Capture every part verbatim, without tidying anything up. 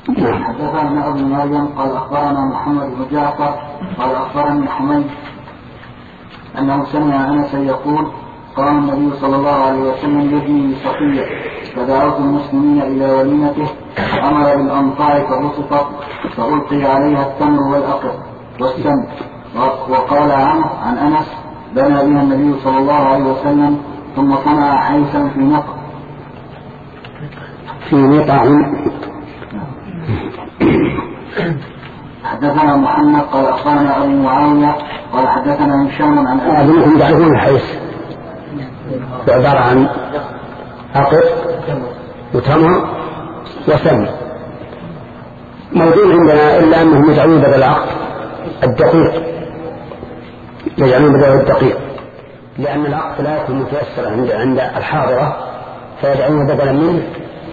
حدثنا ابن مريم قال اخبرنا محمد بن جعفر قال اخبرني حميد انه سمع انس يقول قام النبي صلى الله عليه وسلم يبني بصفيه فدعوت المسلمين الى وليمته فامر بالانطاع فبسطت فالقي عليها التمر والاقر والسمك. وقال عنه عن انس بنى بها النبي صلى الله عليه وسلم ثم صنع حيثا في نقع في نقع. حدثنا محمد قال اخبرنا ابو معاويه قال حدثنا هشام عن ابي تعرفون الحيث عباره عن عقد وتمر وسمن موجود عندنا الا انهم يجعلون بدل العقد الدقيق يجعلون بدل الدقيق لان العقد لا يكون متيسرا عند عند الحاضره فيجعلون بدلا منه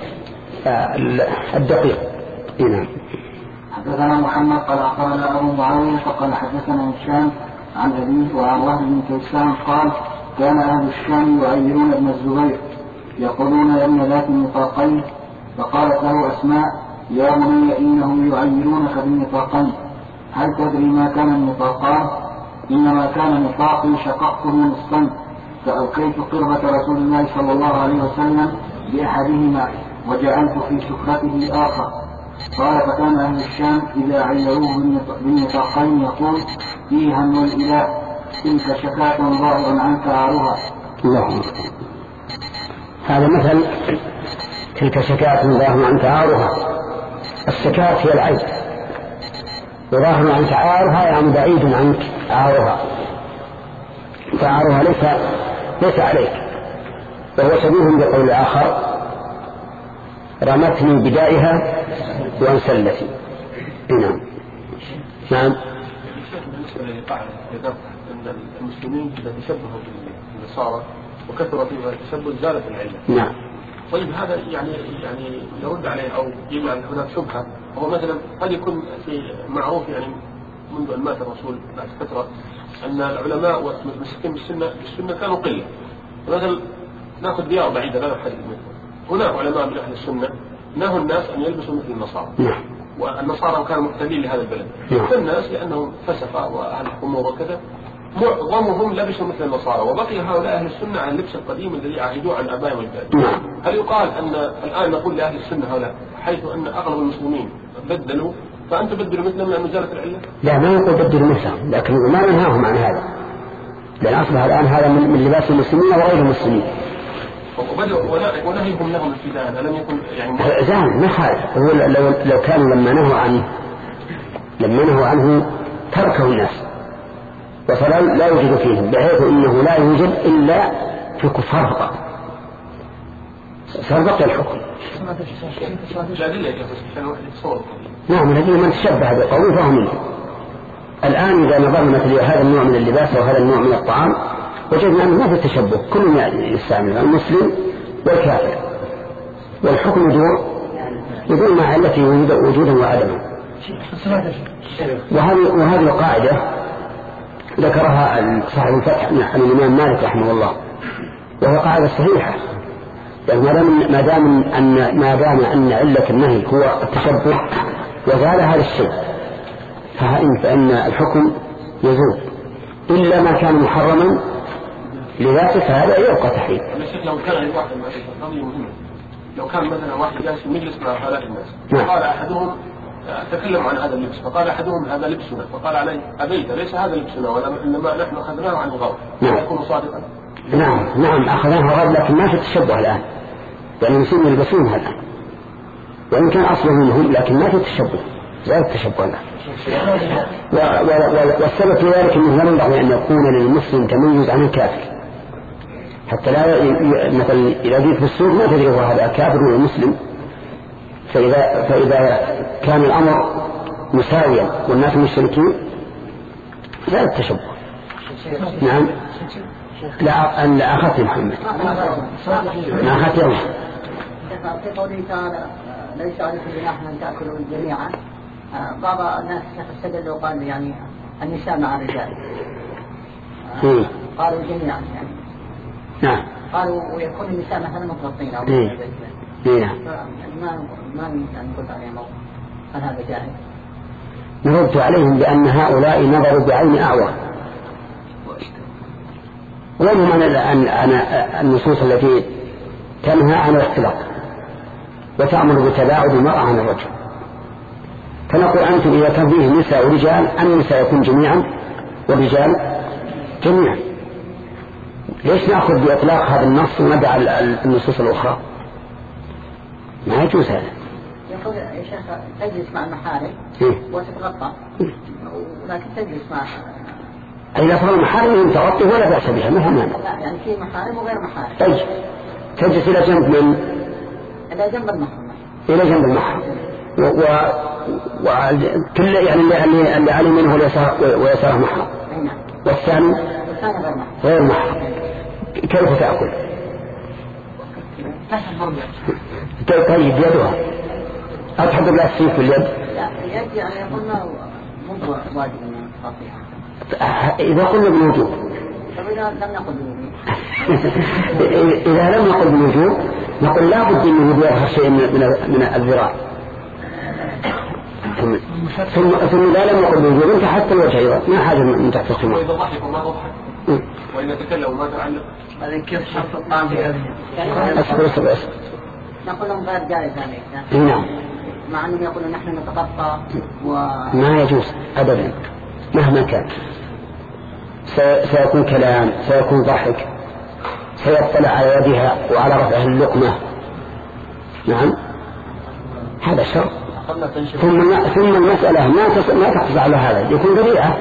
الدقيق. نعم. حدثنا محمد قال اخبرنا ابو معاويه فقال حدثنا هشام عن ابيه وعن وهب بن كيسان قال كان اهل الشام يعيرون ابن الزبير يقولون يا ابن ذات النطاقين فقالت له اسماء يا بني انهم يعيرونك بالنطاقين هل تدري ما كان النطاقان؟ انما كان نطاقي شققته نصفين فالقيت قربة رسول الله صلى الله عليه وسلم باحدهما وجعلت في سفرته اخر. قال فكان اهل الشام اذا عيروه بالنطاقين يقول فيها من الاله تلك شكاة ظاهر عنك عارها. الله. هذا مثل تلك شكاة ظاهر عنك عارها. الشكاة هي العيب وظاهر عنك عارها يعني بعيد عنك عارها فعارها ليس ليس عليك. وهو شبيه بقول آخر رمتني بدائها وانسلتي. نعم. نعم. بالنسبة للقاعدة أن المسلمين إذا تشبهوا بالنصارى وكثروا فيها التشبه زالت العلة. نعم. طيب هذا يعني يعني يرد عليه أو يجعل هناك شبهة وهو مثلا قد يكون في معروف يعني منذ أن مات الرسول بعد فترة أن العلماء والمسلمين بالسنة بالسنة كانوا قلة. مثلا نأخذ ديار بعيدة لا نحدد منها هناك علماء من أهل السنة نهوا الناس أن يلبسوا مثل النصارى. نعم. والنصارى كانوا محتلين لهذا البلد. نعم. فالناس لأنهم فسقة وأهل الأمور وكذا معظمهم لبسوا مثل النصارى وبقي هؤلاء أهل السنة عن اللبس القديم الذي عهدوه عن آبائهم وأجدادهم. نعم. هل يقال أن الآن نقول لأهل السنة هؤلاء حيث أن أغلب المسلمين بدلوا فأنتم بدلوا مثلهم لأن زالت العلة؟ لا ما نقول بدلوا مثلهم لكن ما ننهاهم عن هذا لأن أصبح الآن هذا من لباس المسلمين وغير المسلمين. ونهيهم لهم ابتداء ألم يكن يعني زين ما خالف لو لو كانوا لما نهوا عنه لما نهوا عنه تركه الناس وصلا لا يوجد فيهم بحيث انه لا يوجد الا في الكفار فقط صار بقي الحكم. نعم الذين من تشبه بقوم فهم منه. الان اذا نظرنا مثل هذا النوع من اللباس وهذا النوع من الطعام وجدنا انه ما في تشبه كل يستعمل المسلم والكافر والحكم يدور يدور مع التي وجودا وعدما. وهذه وهذه القاعده ذكرها صاحب الفتح عن الإمام مالك رحمه الله وهي قاعدة صحيحة يعني ما دام أن ما دام أن علة النهي هو التشبه وزال هذا الشيء فإن فإن الحكم يزول إلا ما كان محرما لذاته فهذا يبقى تحريم. لو كان الواحد لو كان مثلا واحد جالس مجلس مع هؤلاء الناس قال أحدهم تكلم عن هذا اللبس فقال أحدهم هذا لبسنا فقال عليه أبيت ليس هذا لبسنا وإنما نحن أخذناه عن الغرب. نعم. يكون صادقا. نعم نعم أخذناه الغرب لكن ما في تشبه الآن يعني المسلمين يلبسونها الآن وإن كان أصله منهم لكن ما في تشبه لا التشبه الآن. والسبب في ذلك أنه لا ينبغي أن يكون للمسلم تميز عن الكافر حتى لا مثلا إذا جيت في السوق ما تدري هو هذا كافر ولا مسلم فإذا, فإذا كان الأمر مساويا والناس مشركين لا التشبه. نعم. لا أن لا أخذت محمد ما أخذت يوم في قوله تعالى ليس عليكم جناح أن تأكلوا جميعا بعض الناس استدلوا وقالوا يعني النساء مع الرجال قالوا جميعا يعني نعم قالوا ويكون النساء مثلا متغطين أو إيه. إيه. ما ما يعني قلت عليه موقف هل هذا جاهل؟ نرد عليهم بأن هؤلاء نظروا بعين أعور، ومن أنا النصوص التي تنهى عن الاختلاط وتأمر بتباعد المرأة عن الرجل. فنقول أنتم إذا كان فيه نساء ورجال النساء يكون جميعا والرجال جميعا. ليش نأخذ بإطلاق هذا النص وندع النصوص الأخرى؟ ما يجوز هذا. يقول يا شيخ تجلس مع المحارم وتتغطى، ولكن تجلس مع إذا صار المحارم تغطي ولا بأس بها، ما مانع. يعني في محارم وغير محارم. طيب تجلس إلى جنب من؟ إلى جنب المحرم. إلى جنب المحرم. و و وكل يعني اللي اللي علي منه اليسار ويساره محرم. والثاني غير محرم. كيف تأكل؟ طيب يدها أتحط بلا السيف في اليد؟ لا اليد يعني قلنا مو واجب أن تغطيها. إذا قلنا بالوجوب. طب إذا لم نقل بالوجوب. إذا لم نقل بالوجوب نقول لا بد أنه يظهر شيء من من الذراع. ثم ثم لا لم نقل بالوجوب أنت حتى الوجه أيضا ما حاجة من تحت الخمار. وإذا ضحك وما ضحك وإذا تكلم وما تعلق. هذا كيف شرط الطعام في هذه؟ أصبر أصبر أصبر. نقول لهم غير جائز هذا. نعم. مع أنهم يقولون نحن نتغطى و. ما يجوز أبدا مهما كان. سيكون كلام، سيكون ضحك، سيطلع على يدها وعلى رفعها اللقمة. نعم هذا شر. ثم ثم المسألة ما ما تقطع على هذا، يكون ذريعة.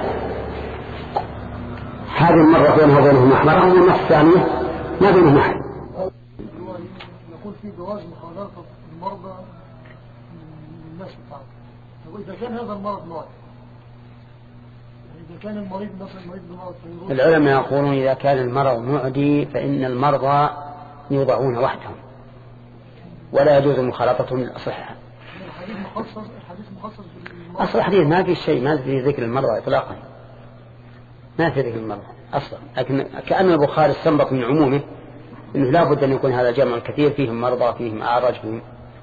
هذه المرة بينها وبينهم محرم والمرة الثانية ما بينهم محرم. يقول في جواز مخالطة المرضى من الناس بتاعهم. إذا كان هذا المرض نوع، إذا كان المريض مثلا مريض بمرض العلماء يقولون إذا كان المرض معدي فإن المرضى يوضعون وحدهم ولا يجوز مخالطتهم للأصحة. الحديث مخصص الحديث مخصص أصل الحديث ما في شيء، ما في ذكر المرضى إطلاقا، ما في ذكر المرضى أصلا. لكن كأن البخاري استنبط من عمومه إنه لا بد أن يكون هذا جمع الكثير فيهم مرضى فيهم أعرج فيهم.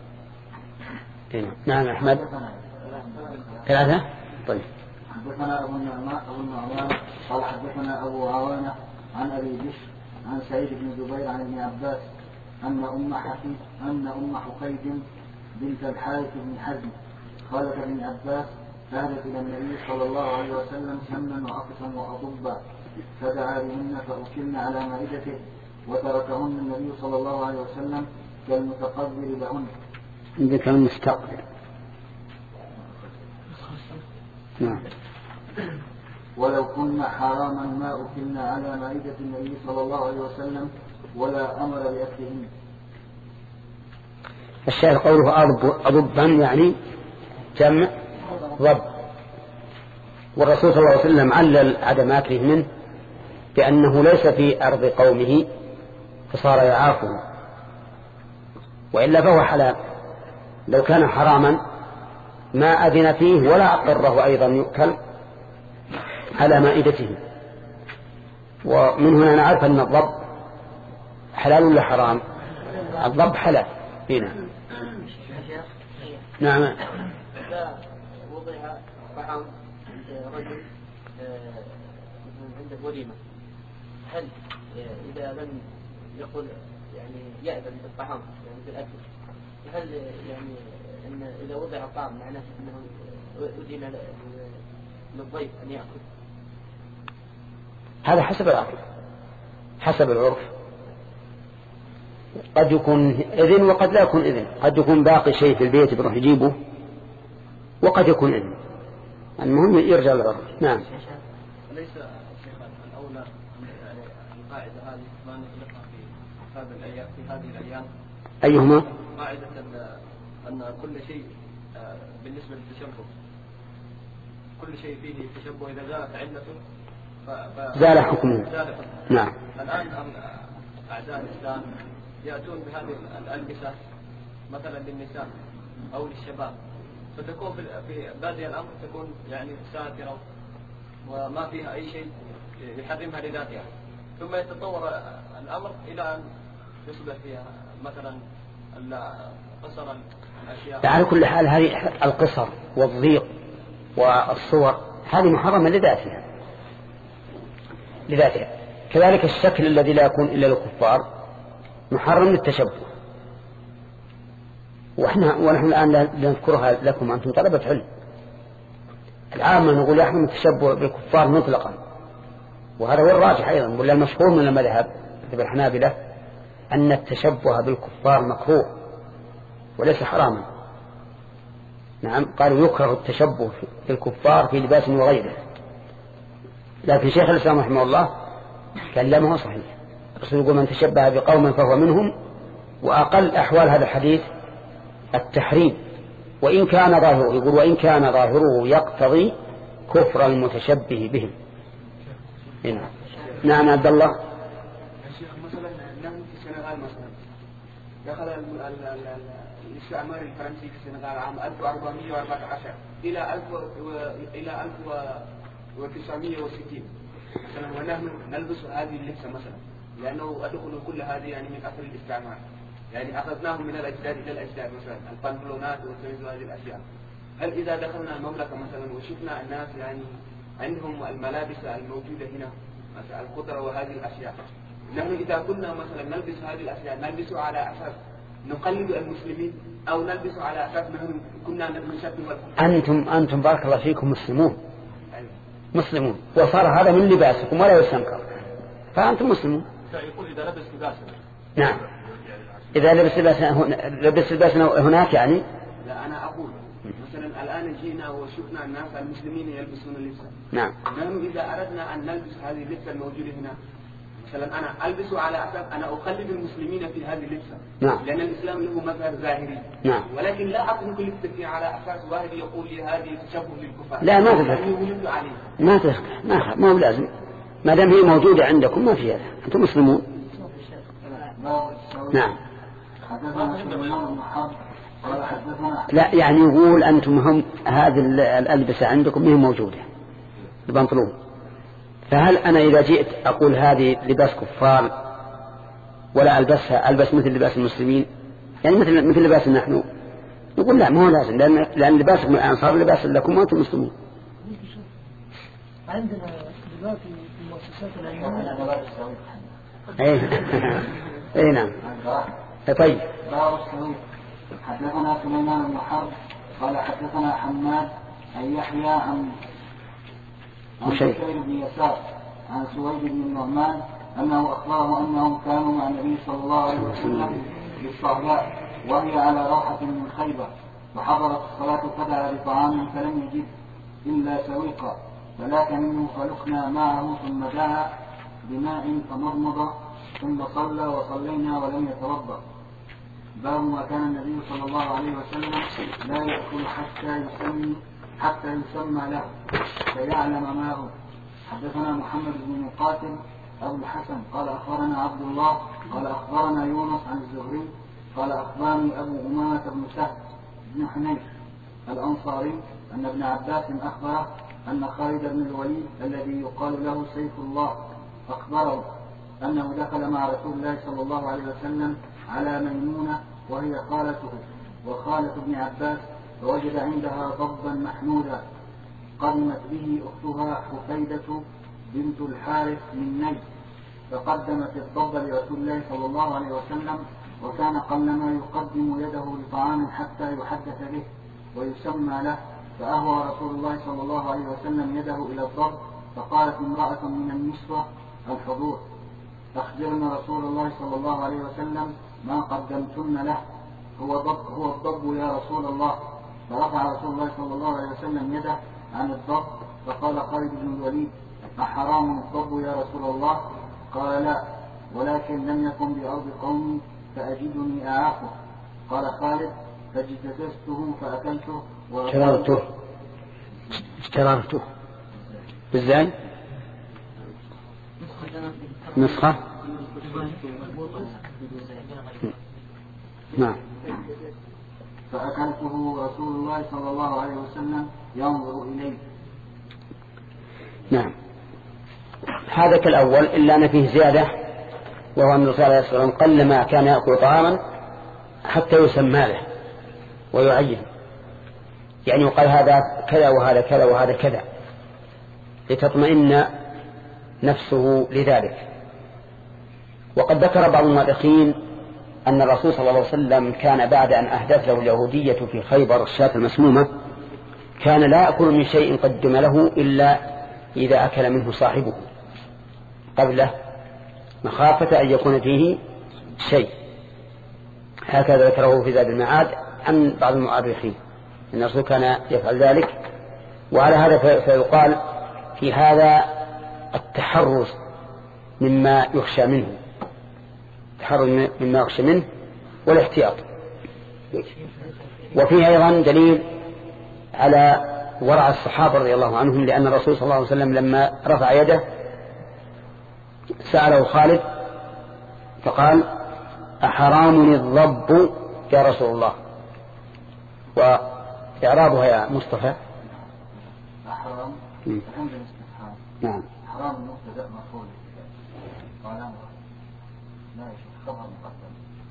نعم أحمد ثلاثة. طيب حدثنا أبو النعمان أبو النعمان قال حدثنا أبو عوانة عن أبي بشر عن سعيد بن جبير عن ابن عباس أن أم حفيد أن أم حقيد بنت الحارث بن حزم خالة ابن عباس أهدت إلى النبي صلى الله عليه وسلم سمنا وعطسا وأطبا فدعا بهن فأكلن على مائدته وتركهن النبي صلى الله عليه وسلم كالمتقبل لهن. عندك المستقبل. نعم. ولو كنا حراما ما أكلنا على مائدة النبي صلى الله عليه وسلم ولا أمر بأكلهن. الشاهد قوله أضبا يعني جمع ضب. والرسول صلى الله عليه وسلم علل عدم أكله منه بأنه ليس في أرض قومه فصار يعافه، وإلا فهو حلال. لو كان حراما ما أذن فيه ولا أقره أيضا يؤكل على مائدته. ومن هنا نعرف أن الضب حلال ولا حرام؟ الضب حلال. هنا نعم. إذا وضع طعام عند رجل عند وليمة، هل إذا لم يقل يعني يأذن بالطعام يعني بالأكل، هل يعني إن إذا وضع الطعام معناه أنه أذن للضيف أن يأكل؟ هذا حسب العرف، حسب العرف. قد يكون إذن وقد لا يكون إذن، قد يكون باقي شيء في البيت بروح يجيبه وقد يكون إذن. المهم يرجع للعرف. نعم. ليس الأولى يعني القاعدة هذه ما نطلقها في هذه الأيام في هذه الأيام؟ أيهما؟ قاعدة أن كل شيء بالنسبة للتشبه كل شيء فيه تشبه إذا زالت علته زال حكمه. نعم. الآن أعداء الإسلام يأتون بهذه الألبسة مثلا للنساء أو للشباب، فتكون في بادئ الأمر تكون يعني ساترة وما فيها أي شيء يحرمها لذاتها، ثم يتطور الأمر إلى أن يصبح فيها مثلا على كل حال هذه القصر والضيق والصور هذه محرمة لذاتها لذاتها. كذلك الشكل الذي لا يكون إلا للكفار محرم للتشبه، وإحنا ونحن الآن نذكرها لكم أنتم طلبة علم. العامة نقول يحرم التشبه بالكفار مطلقا، وهذا هو الراجح أيضا، ولا المشهور من المذهب مذهب الحنابلة أن التشبه بالكفار مكروه وليس حراما. نعم، قالوا يكره التشبه بالكفار في لباس وغيره، لكن شيخ الإسلام رحمه الله قال لا، ما هو صحيح. الرسول يقول من تشبه بقوم فهو منهم، وأقل أحوال هذا الحديث التحريم، وإن كان ظاهره يقول وإن كان ظاهره يقتضي كفر المتشبه بهم. هنا. نعم عبد الله. مثلا نحن في السنغال مثلا دخل الاستعمار الفرنسي في السنغال عام ألف وأربعمائة وأربعة عشر إلى ألف إلى ألف وتسعمائة وستين مثلا، ونحن نلبس هذه اللبسة مثلا لأنه أدخل كل هذه يعني من أثر الاستعمار، يعني أخذناه من الأجداد إلى الأجداد، مثلا البنطلونات والسميز وهذه الأشياء. هل إذا دخلنا المملكة مثلا وشفنا الناس يعني عندهم الملابس الموجودة هنا مثلا الخضرة وهذه الأشياء، نحن إذا كنا مثلا نلبس هذه الأشياء نلبس على أساس نقلد المسلمين أو نلبس على أساس نحن كنا نشبه؟ أنتم أنتم بارك الله فيكم مسلمون. أيوة. مسلمون، وصار هذا من لباسكم ولا يستنكر، فأنتم مسلمون. يقول إذا لبس لباسنا. نعم، إذا لبس لباسنا لبس لباسنا هناك يعني. لا، أنا أقول مثلا الآن جينا وشفنا الناس المسلمين يلبسون اللبسة. نعم. نحن إذا أردنا أن نلبس هذه اللبسة الموجودة هنا، مثلا أنا ألبس على أساس أنا أقلد المسلمين في هذه اللبسة. نعم. لأن الإسلام له مظهر ظاهري. نعم. ولكن لا أترك لبستي على أساس واحد يقول لي هذه تشبه للكفار. لا، ما تفرق. ما تفرق، ما ما هو لازم، ما دام هي موجودة عندكم ما فيها، أنتم مسلمون. نعم. لا، يعني يقول أنتم هم هذه الألبسة عندكم هي موجودة البنطلون، فهل أنا إذا جئت أقول هذه لباس كفار ولا ألبسها ألبس مثل لباس المسلمين، يعني مثل مثل لباس نحن، نقول لا، ما هو لازم، لأن لأن لباسكم الآن صار لباس لكم وأنتم مسلمون. عندنا دلوقتي في المؤسسات العلمية. اي اي نعم. طيب. حدثنا سليمان بن حرب قال حدثنا حماد عن يحيى عن عن بشير بن يسار عن سويد بن النعمان انه اخبره انهم كانوا مع النبي صلى الله عليه وسلم بالصهباء وهي على روحة من خيبر، فحضرت الصلاة فدعا بطعام فلم يجد الا سويقا، فلاك منه فلقنا معه ثم دعا بماء فمضمض ثم صلى وصلينا ولم يتوضا. باب ما كان النبي صلى الله عليه وسلم لا يأكل حتى يسمي حتى يسمى له فيعلم ما هو. حدثنا محمد بن مقاتل أبو الحسن قال أخبرنا عبد الله قال أخبرنا يونس عن الزهري قال أخبرني أبو أمامة بن سهل بن حنيف الأنصاري أن ابن عباس أخبره أن خالد بن الوليد الذي يقال له سيف الله أخبره أنه دخل مع رسول الله صلى الله عليه وسلم على ميمونة وهي خالته وخالة ابن عباس، فوجد عندها ضبا محمودا قدمت به أختها حفيدة بنت الحارث من نجد، فقدمت الضب لرسول الله صلى الله عليه وسلم، وكان قلما يقدم يده لطعام حتى يحدث به ويسمى له، فأهوى رسول الله صلى الله عليه وسلم يده إلى الضب، فقالت امرأة من النسوة الحضور أخبرنا رسول الله صلى الله عليه وسلم ما قدمتن له، هو ضب هو الضب يا رسول الله. فرفع رسول الله صلى الله عليه وسلم يده عن الضب، فقال خالد بن الوليد أحرام الضب يا رسول الله؟ قال لا، ولكن لم يكن بأرض قومي فأجدني أعافه. قال خالد فاجتززته فأكلته اشتررته اشتررته بالزاي نسخة. نعم. فأكلته رسول الله صلى الله عليه وسلم ينظر إليه. نعم. هذا كالأول إلا أن فيه زيادة، وهو أن الرسول صلى الله عليه وسلم قلما كان يأكل طعاما حتى يسمى له، ويعين، يعني يقال هذا كذا وهذا كذا وهذا كذا لتطمئن نفسه لذلك. وقد ذكر بعض المؤرخين أن الرسول صلى الله عليه وسلم كان بعد أن أهدت له اليهودية في خيبر الشاة المسمومة كان لا يأكل من شيء قدم له إلا إذا أكل منه صاحبه قبله مخافة أن يكون فيه شيء. هكذا ذكره في زاد المعاد عن بعض المؤرخين أن الرسول كان يفعل ذلك. وعلى هذا فيقال في هذا التحرز مما يخشى منه، التحرز مما يخشى منه والاحتياط. وفيه أيضا دليل على ورع الصحابة رضي الله عنهم، لأن الرسول صلى الله عليه وسلم لما رفع يده سأله خالد فقال أحرام الضب يا رسول الله؟ وإعرابها يا مصطفى حرام عند الاستفهام. نعم. حرام مبتدأ مرفوع قال لا يا شيخ خبر مقدم.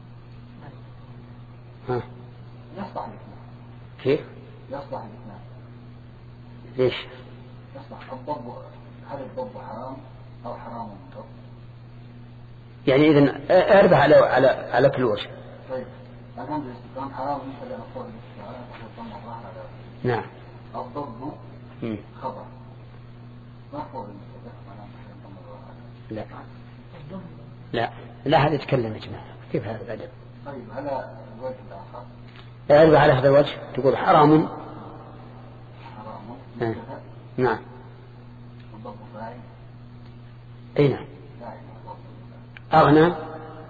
ها يصلح الاثنين. كيف يصلح الاثنين؟ ليش؟ يصلح الضب، هل الضب حرام أو حرام الضب؟ يعني إذن أربح على على على كل وجه. طيب الآن الاستفهام حرام مبتدأ مرفوع بالاستعارة تحت الظاهر على نعم. الضب مم. خبر مرفوع بالمبتدأ ولا لا لا لا هذا يتكلم يا جماعة، كيف هذا الأدب؟ طيب على الوجه الآخر أربح على هذا الوجه تقول حرام. حرام آه. نعم. الضب فاعل. أي نعم. أغنى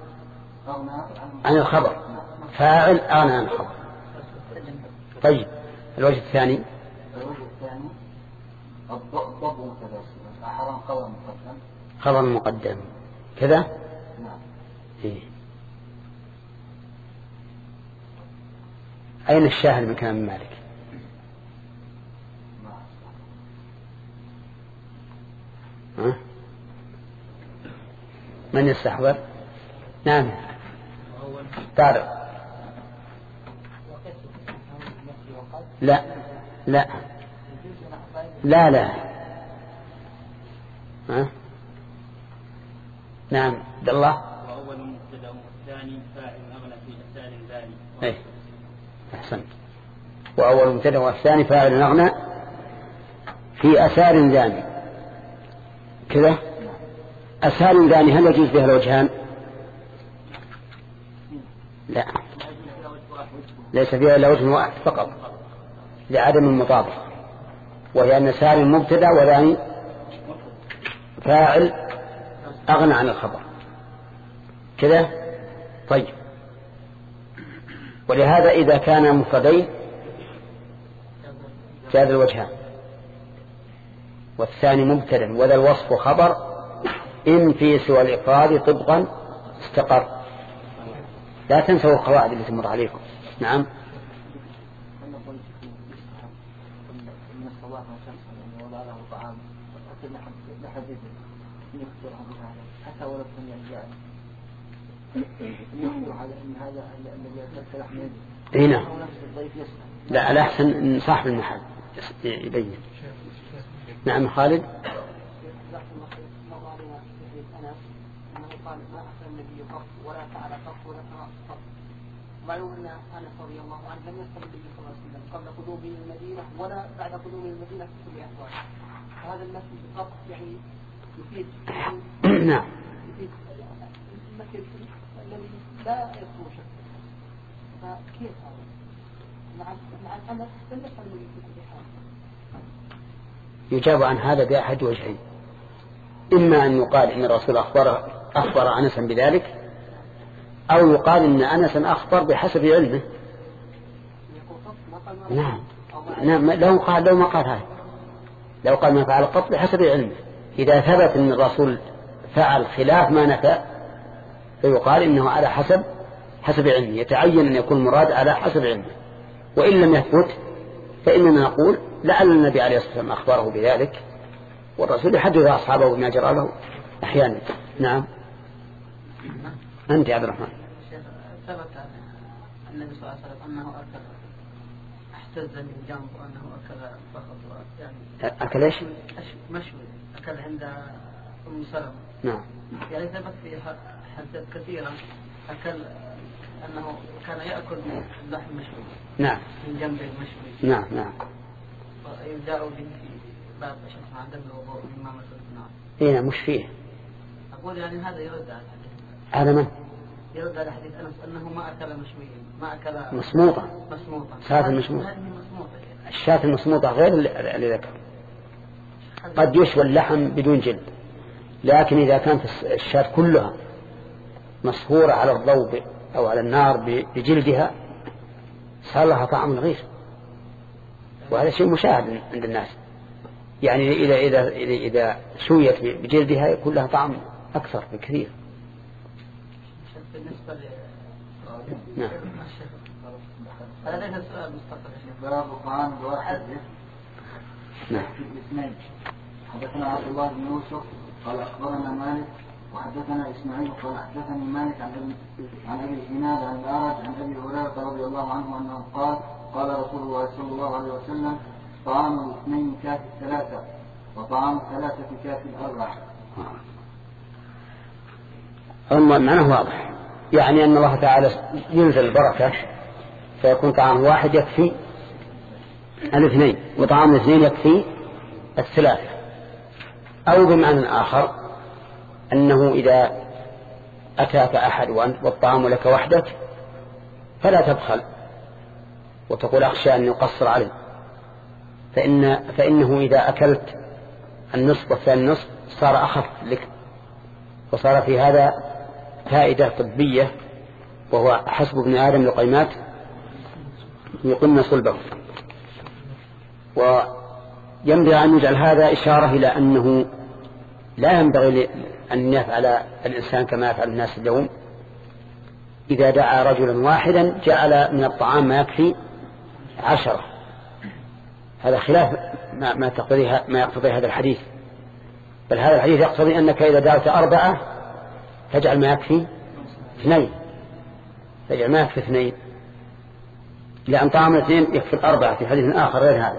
عن الخبر، فاعل أغنى عن الخبر. طيب الوجه الثاني الوجه الثاني الضب مبتدأ حرام خبر مقدم. خبر مقدم كذا. نعم. إيه. أين الشاهد من كلام مالك؟ ها؟ من يستحضر؟ نعم طارق. لا لا لا لا ها؟ نعم عبد الله. وأول مبتدأ والثاني فاعل أغنى في أسال ذلك. إيه أحسنت. وأول مبتدأ والثاني فاعل أغنى في أسال ذاني كذا. أسال ذاني هل يجوز بها الوجهان؟ لا ليس فيها إلا وجه واحد فقط لعدم المطابقة، وهي أن سال مبتدأ وذاني فاعل أغنى عن الخبر كذا. طيب ولهذا إذا كان مفردين جاز الوجهان، والثاني مبتدأ وذا الوصف خبر إن في سوى الإفراد طبقا استقر. لا تنسوا القواعد اللي تمر عليكم. نعم. حتى ولو كان يرجع يخبر على ان هذا الذي يتمثل احمد هنا نفس الضيف يسمع. لا على أحسن إن صاحب المحل يبين. نعم خالد. معلوم ان انس رضي الله عنه لم يصل النبي صلى الله عليه وسلم قبل قدومه المدينه ولا بعد قدومه المدينه في كل احواله. فهذا النفس بالضبط يعني يفيد نعم يفيد المكر الذي لا يصلو شك. فكيف هذا؟ مع مع الانس لم يصل النبي في كل حال. يجاب عن هذا بأحد وجهين، إما أن يقال إن الرسول أخبر أخبر أنسا بذلك، أو يقال إن أنسا أخبر بحسب علمه. نعم نعم لو قال لو ما قال هذا لو قال ما فعل قط بحسب علمه. إذا ثبت أن الرسول فعل خلاف ما نفى فيقال إنه على حسب حسب علمه، يتعين أن يكون مراد على حسب علمه. وإن لم يثبت فإننا نقول لعل النبي عليه الصلاة والسلام أخبره بذلك، والرسول يحدث أصحابه بما جرى له أحيانا. نعم. أنت يا عبد الرحمن. ثبت النبي صلى الله عليه وسلم أنه أكل اهتز من جنب وأنه أكل فقط يعني أكل إيش؟ مشوي أكل عند أم سلمة. نعم. يعني ثبت في حديث كثيرا أكل أنه كان يأكل من اللحم مشوي. نعم. من جنب المشوي. نعم نعم. ويجاء به في باب شخص عدم الوضوء مما مثل النار. إيه مش فيه. أقول يعني هذا يرد على الحديث. هذا من؟ يرد على حديث أنس أنه ما أكل مشويا ما أكل مصموطة. مصموطة. شاة المصموطة. الشاة المصموطة غير اللي ذكر. قد يشوى اللحم بدون جلد، لكن إذا كانت الشاة كلها مصهورة على الضوء أو على النار بجلدها صار لها طعم غير، وهذا شيء مشاهد عند الناس. يعني إذا إذا إذا, إذا شويت بجلدها يكون لها طعم أكثر بكثير. بالنسبة ل نعم. هذا ليس السؤال مستقبل. باب طعام الواحد نعم. في الاثنين. حدثنا عبد الله بن يوسف قال أخبرنا مالك وحدثنا إسماعيل قال حدثني مالك عن ابي عن ابي الزناد عن الأعرج عن ابي هريرة رضي الله عنه انه قال قال رسول الله صلى الله عليه وسلم طعام الاثنين كاف الثلاثة وطعام الثلاثة كاف الأربعة. معناه واضح، يعني أن الله تعالى ينزل البركة فيكون طعام واحد يكفي الاثنين وطعام الاثنين يكفي الثلاثة. أو بمعنى آخر أنه إذا أتاك أحد والطعام لك وحدك فلا تبخل وتقول أخشى أن يقصر عليه، فإن فإنه إذا أكلت النصف والثاني النصف صار أخف لك، وصار في هذا فائدة طبية، وهو حسب ابن آدم لقيمات يقمن صلبه. وينبغي أن يجعل هذا إشارة إلى أنه لا ينبغي أن يفعل الإنسان كما يفعل الناس اليوم، إذا دعا رجلا واحدا جعل من الطعام ما يكفي عشرة. هذا خلاف ما, ما, تقتضيه ما يقتضي هذا الحديث، بل هذا الحديث يقتضي أنك إذا دعوت أربعة تجعل ما يكفي اثنين، تجعل ما يكفي اثنين، لأن طعام الاثنين يكفي الأربعة في حديث آخر غير هذا.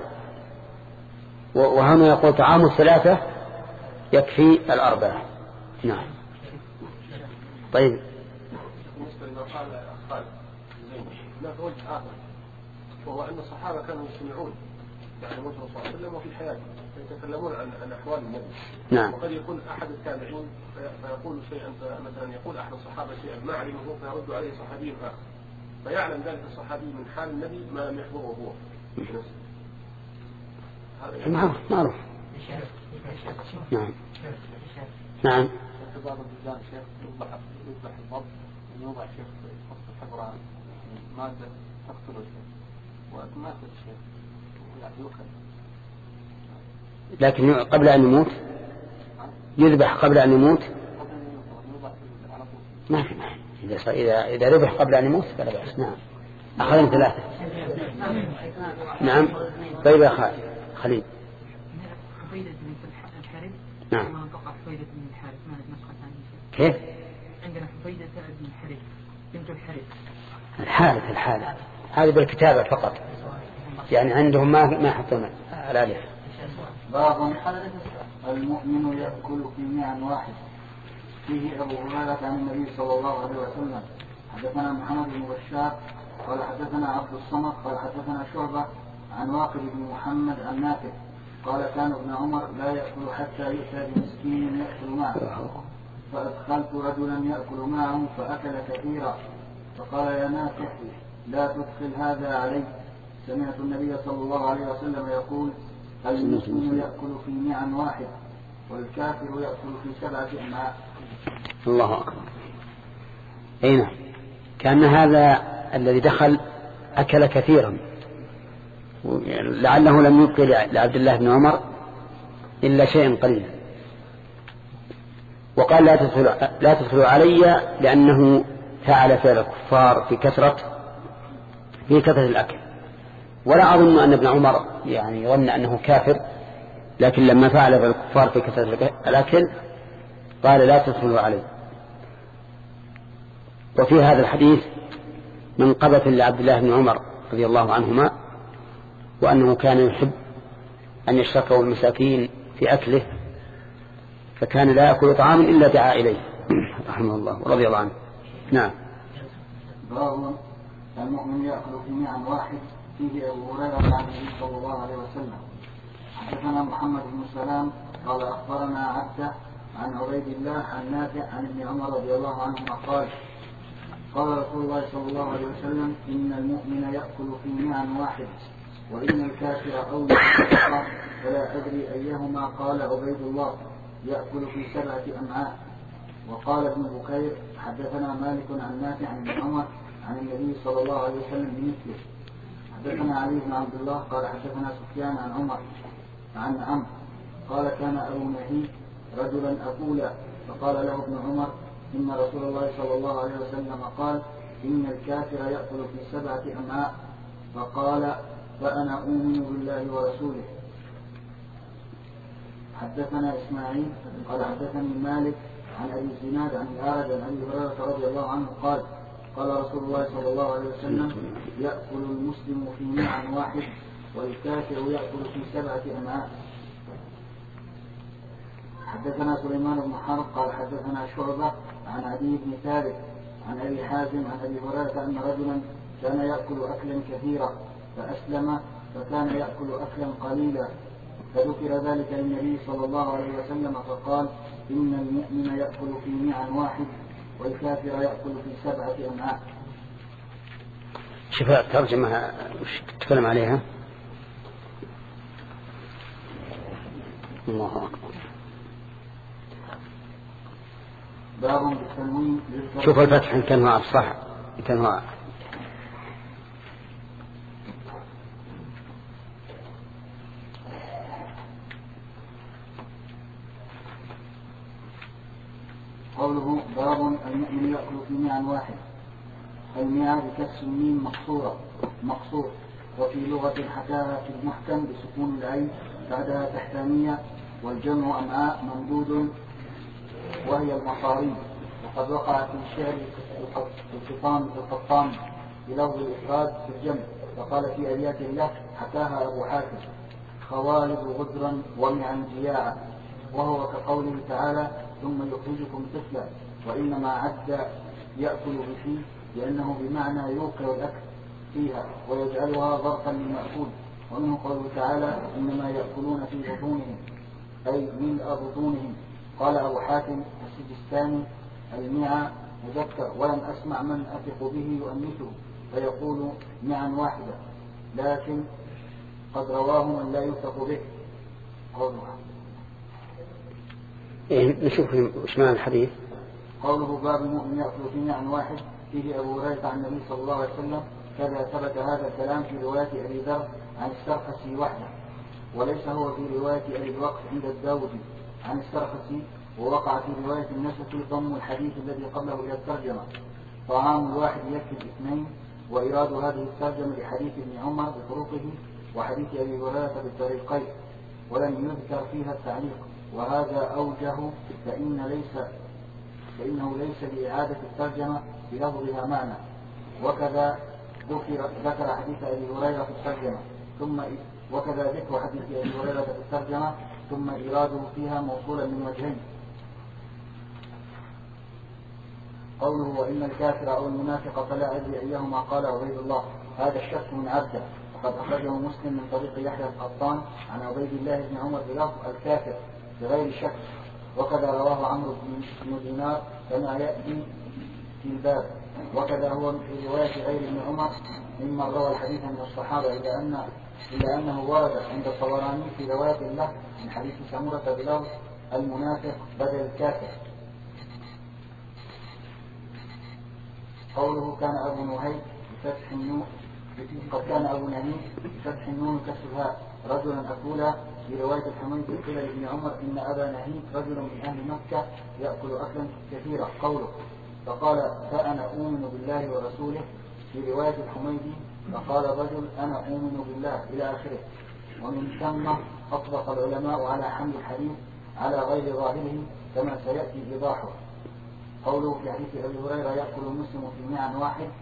وهنا يقول طعام الثلاثة يكفي الأربعة. نعم. طيب. بالنسبة لما قال خالد زين هناك وجه آخر، وهو أن الصحابة كانوا يسمعون يعني موت الرسول صلى الله عليه وسلم وفي حياته فيتكلمون عن عن أحوال النبي. نعم. وقد يكون أحد التابعين فيقول شيئا، مثلا يقول أحد الصحابة شيئا ما علمه فيرد عليه صحابي آخر، فيعلم ذلك الصحابي من حال النبي ما لم يحضره هو بنفسه. معروف معروف. نعم نعم. بعض البلدان شيخ يوضح يوضح الضبط يوضع شيخ يحط حبر مادة تقتل الشيخ وما تقتل الشيخ يعني يؤكل. لكن قبل أن يموت يذبح قبل أن يموت ما في معنى. إذا إذا إذا ذبح قبل أن يموت فلا بأس. نعم. أخذنا ثلاثة. نعم. طيب يا خالد خليل. نعم. كيف؟ عندنا حفيدة بن الحارث بنت الحارث. الحارث الحارث هذه بالكتابة فقط، يعني عندهم ما ما يحطون الألف. باب المؤمن يأكل في ماء واحد. فيه أبو هريرة عن النبي صلى الله عليه وسلم. حدثنا محمد بن بشار قال حدثنا عبد الصمد قال حدثنا شعبة عن واقد بن محمد عن نافع قال كان ابن عمر لا يأكل حتى يؤتى بمسكين يأكل معه، فأدخلت رجلا يأكل معه فأكل كثيرا، فقال يا نافع لا تدخل هذا علي. سمعت النبي صلى الله عليه وسلم يقول المسلم يأكل في ماء واحد والكافر يأكل في سبعة أمعاء. الله أكبر. أين كان هذا الذي دخل أكل كثيرا، لعله لم يبقي لعبد الله بن عمر إلا شيئا قليلا، وقال لا تدخلوا لا تدخلوا علي لأنه فعل فعل الكفار في كثرة في كثرة الأكل. ولا أظن أن ابن عمر يعني ظن أنه كافر، لكن لما فعل فعل الكفار في كثرة الأكل قال لا تدخلوا علي. وفي هذا الحديث منقبة لعبد الله بن عمر رضي الله عنهما وأنه كان يحب أن يشركه المساكين في أكله، فكان لا يأكل طعاما إلا دعا إليه رحمه الله ورضي الله عنه. نعم. باب المؤمن يأكل في ميعا واحد فيه أبو هريرة عن النبي صلى الله عليه وسلم. حدثنا محمد بن سلام قال أخبرنا عبده عن عبيد الله عن نافع عن ابن عمر رضي الله عنهما قال قال رسول الله صلى الله عليه وسلم إن المؤمن يأكل في ميعا واحد وإن الكافر أو يتفقه فلا أدري أيهما. قال عبيد الله يأكل في سبعة أمعاء. وقال ابن بكير حدثنا مالك عن نافع عن ابن عمر عن النبي صلى الله عليه وسلم بمثله. حدثنا علي بن عبد الله قال حدثنا سفيان عن عمر عن عمرو قال كان أبو نهيك رجلا أقولا فقال له ابن عمر إن رسول الله صلى الله عليه وسلم قال إن الكافر يأكل في سبعة أمعاء. فقال فأنا أؤمن بالله ورسوله. حدثنا إسماعيل قال حدثني مالك عن أبي الزناد عن الأعرج عن أبي هريرة رضي الله عنه قال قال رسول الله صلى الله عليه وسلم يأكل المسلم في ميعا واحد والكافر يأكل في سبعة أمعاء. حدثنا سليمان بن حرب قال حدثنا شعبة عن عدي بن ثابت عن أبي حازم عن أبي هريرة أن رجلا كان يأكل أكلا كثيرا فأسلم فكان يأكل أكلا قليلا فذكر ذلك للنبي صلى الله عليه وسلم فقال إن المؤمن يأكل في ميعا واحد والكافر يأكل في سبعة أمعاء. شوف الترجمة وش تتكلم عليها؟ الله أكبر. باب بالتنوين. شوف الفتح إن كان هو أفصح إن كان هو قوله باب المؤمن يأكل في ميعا واحد. الميعا بكسر الميم مقصورة مقصور وفي لغة حكاها في المحكم بسكون العين بعدها تحتانية والجمع أمعاء ممدود وهي المصارين. وقد وقع في الشعر القطان القطان بلفظ الإفراد في الجمع وقال في أبيات له حكاها أبو حاتم خوالد غدرا ومعا جياعا وهو كقوله تعالى ثم يخرجكم طفلا وإنما عد يأكل بفيه لأنه بمعنى يوقع الأكل فيها ويجعلها ظرفا للمأكول. ومنه قوله تعالى إنما يأكلون في بطونهم أي ملء بطونهم. قال أبو حاتم السجستاني الميعا مذكر ولم أسمع من أثق به يؤنثه فيقول معا واحدة لكن قد رواه من لا يثق به. قوله إيه نشوف وش معنى الحديث. قوله باب المؤمن يأكل في ميعا واحد فيه أبو هريرة عن النبي صلى الله عليه وسلم كذا ثبت هذا الكلام في رواية أبي ذر عن السرخسي وحده وليس هو في رواية أبي الوقت عند الداودي عن السرخسي. ووقع في رواية النسفي ضم الحديث الذي قبله إلى الترجمة طعام الواحد يكفي الاثنين وإيراد هذه الترجمة لحديث ابن عمر بطرقه وحديث أبي هريرة بالطريقين ولم يذكر فيها التعليق وهذا أوجه فإن ليس فإنه ليس بإعادة الترجمة بلفظها معنى. وكذا ذكر ذكر حديث أبي هريرة في الترجمة ثم وكذا ذكر حديث أبي هريرة في الترجمة ثم إيراده فيها موصولا من وجهين. قوله وإن الكافر أو المنافق فلا أدري أيهما قال عبيد الله هذا الشك من عبده وقد أخرجه مسلم من طريق يحيى القطان عن عبيد الله بن عمر بلفظ الكافر بغير شك. وكذا رواه عمرو بن دينار كما يأتي في الباب. وكذا هو في رواية غير ابن عمر ممن روى الحديث من الصحابة إلا أن إلا أنه ورد عند الطبراني في رواية له من حديث سمرة بلفظ المنافق بدل الكافر. قوله كان أبو نهيك بفتح النون قد كان أبو نهيك بفتح النون كسرها رجلا أكولا. في رواية الحميد قيل لابن عمر إن أبا نهيك رجل من أهل مكة يأكل أكلا كثيرا. قوله فقال فأنا أؤمن بالله ورسوله. في رواية الحميدي فقال رجل أنا أؤمن بالله إلى آخره. ومن ثم أطلق العلماء على حمل الحديث على غير ظاهره كما سيأتي إيضاحه. قوله في حديث أبي هريرة يأكل المسلم في ميعا واحد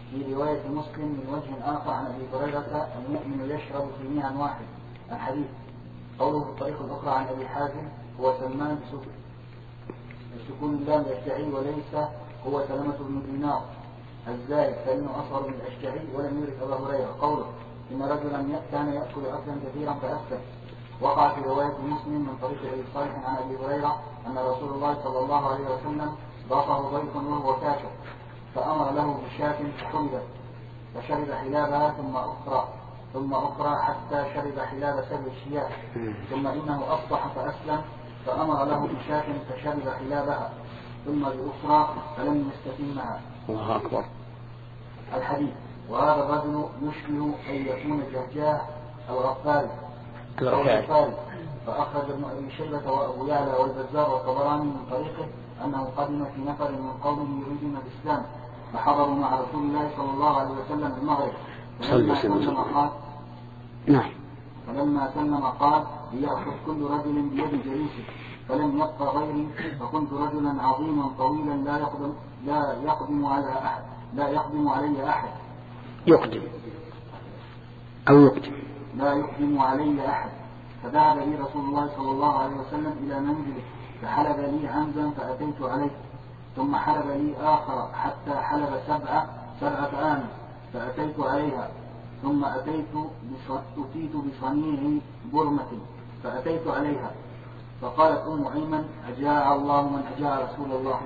في رواية مسلم من وجه آخر عن أبي هريرة المؤمن يشرب في مياه واحد. الحديث قوله في الطريق الأخرى عن أبي حازم هو سلمان بسكون اللام الأشجعي وليس هو سلمة بن دينار الزاهد فإنه أصغر من الأشجعي ولم يدرك أبا هريرة. قوله إن رجلا كان يأكل أكلا كثيرا فأسلم وقع في رواية مسلم من طريق أبي صالح عن أبي هريرة أن رسول الله صلى الله عليه وسلم ضافه ضيف وهو كافر فأمر له بشاة فحلبت فشرب حلابها ثم أخرى ثم أخرى حتى شرب حلاب سبع الشياه ثم إنه أصبح فأسلم فأمر له بشاة فشرب حلابها ثم بأخرى فلم يستتمها. الله أكبر. الحديث وهذا الرجل يشبه أن يكون جهجاه أو غفاري أو غفاري فأخرج ابن أبي شيبة وأبو يعلى والبزار والطبراني من طريقه أنه قدم في نفر من قومه يريدون الإسلام فحضروا مع رسول الله صلى الله عليه وسلم المغرب فلما سلم قال نعم فلما سلم قال ليأخذ كل رجل بيد جليسه فلم يبق غيري فكنت رجلا عظيما طويلا لا يقدم لا يقدم على أحد لا يقدم علي أحد يقدم أو يقدم لا يقدم علي أحد فذهب لي رسول الله صلى الله عليه وسلم إلى منزله فحلب لي عنزا فأتيت عليه ثم حلب لي آخر حتى حلب سبعة سبعة آن فأتيت عليها ثم أتيت أتيت بصنيع برمة فأتيت عليها فقالت أم أيمن أجاع الله من أجاع رسول الله.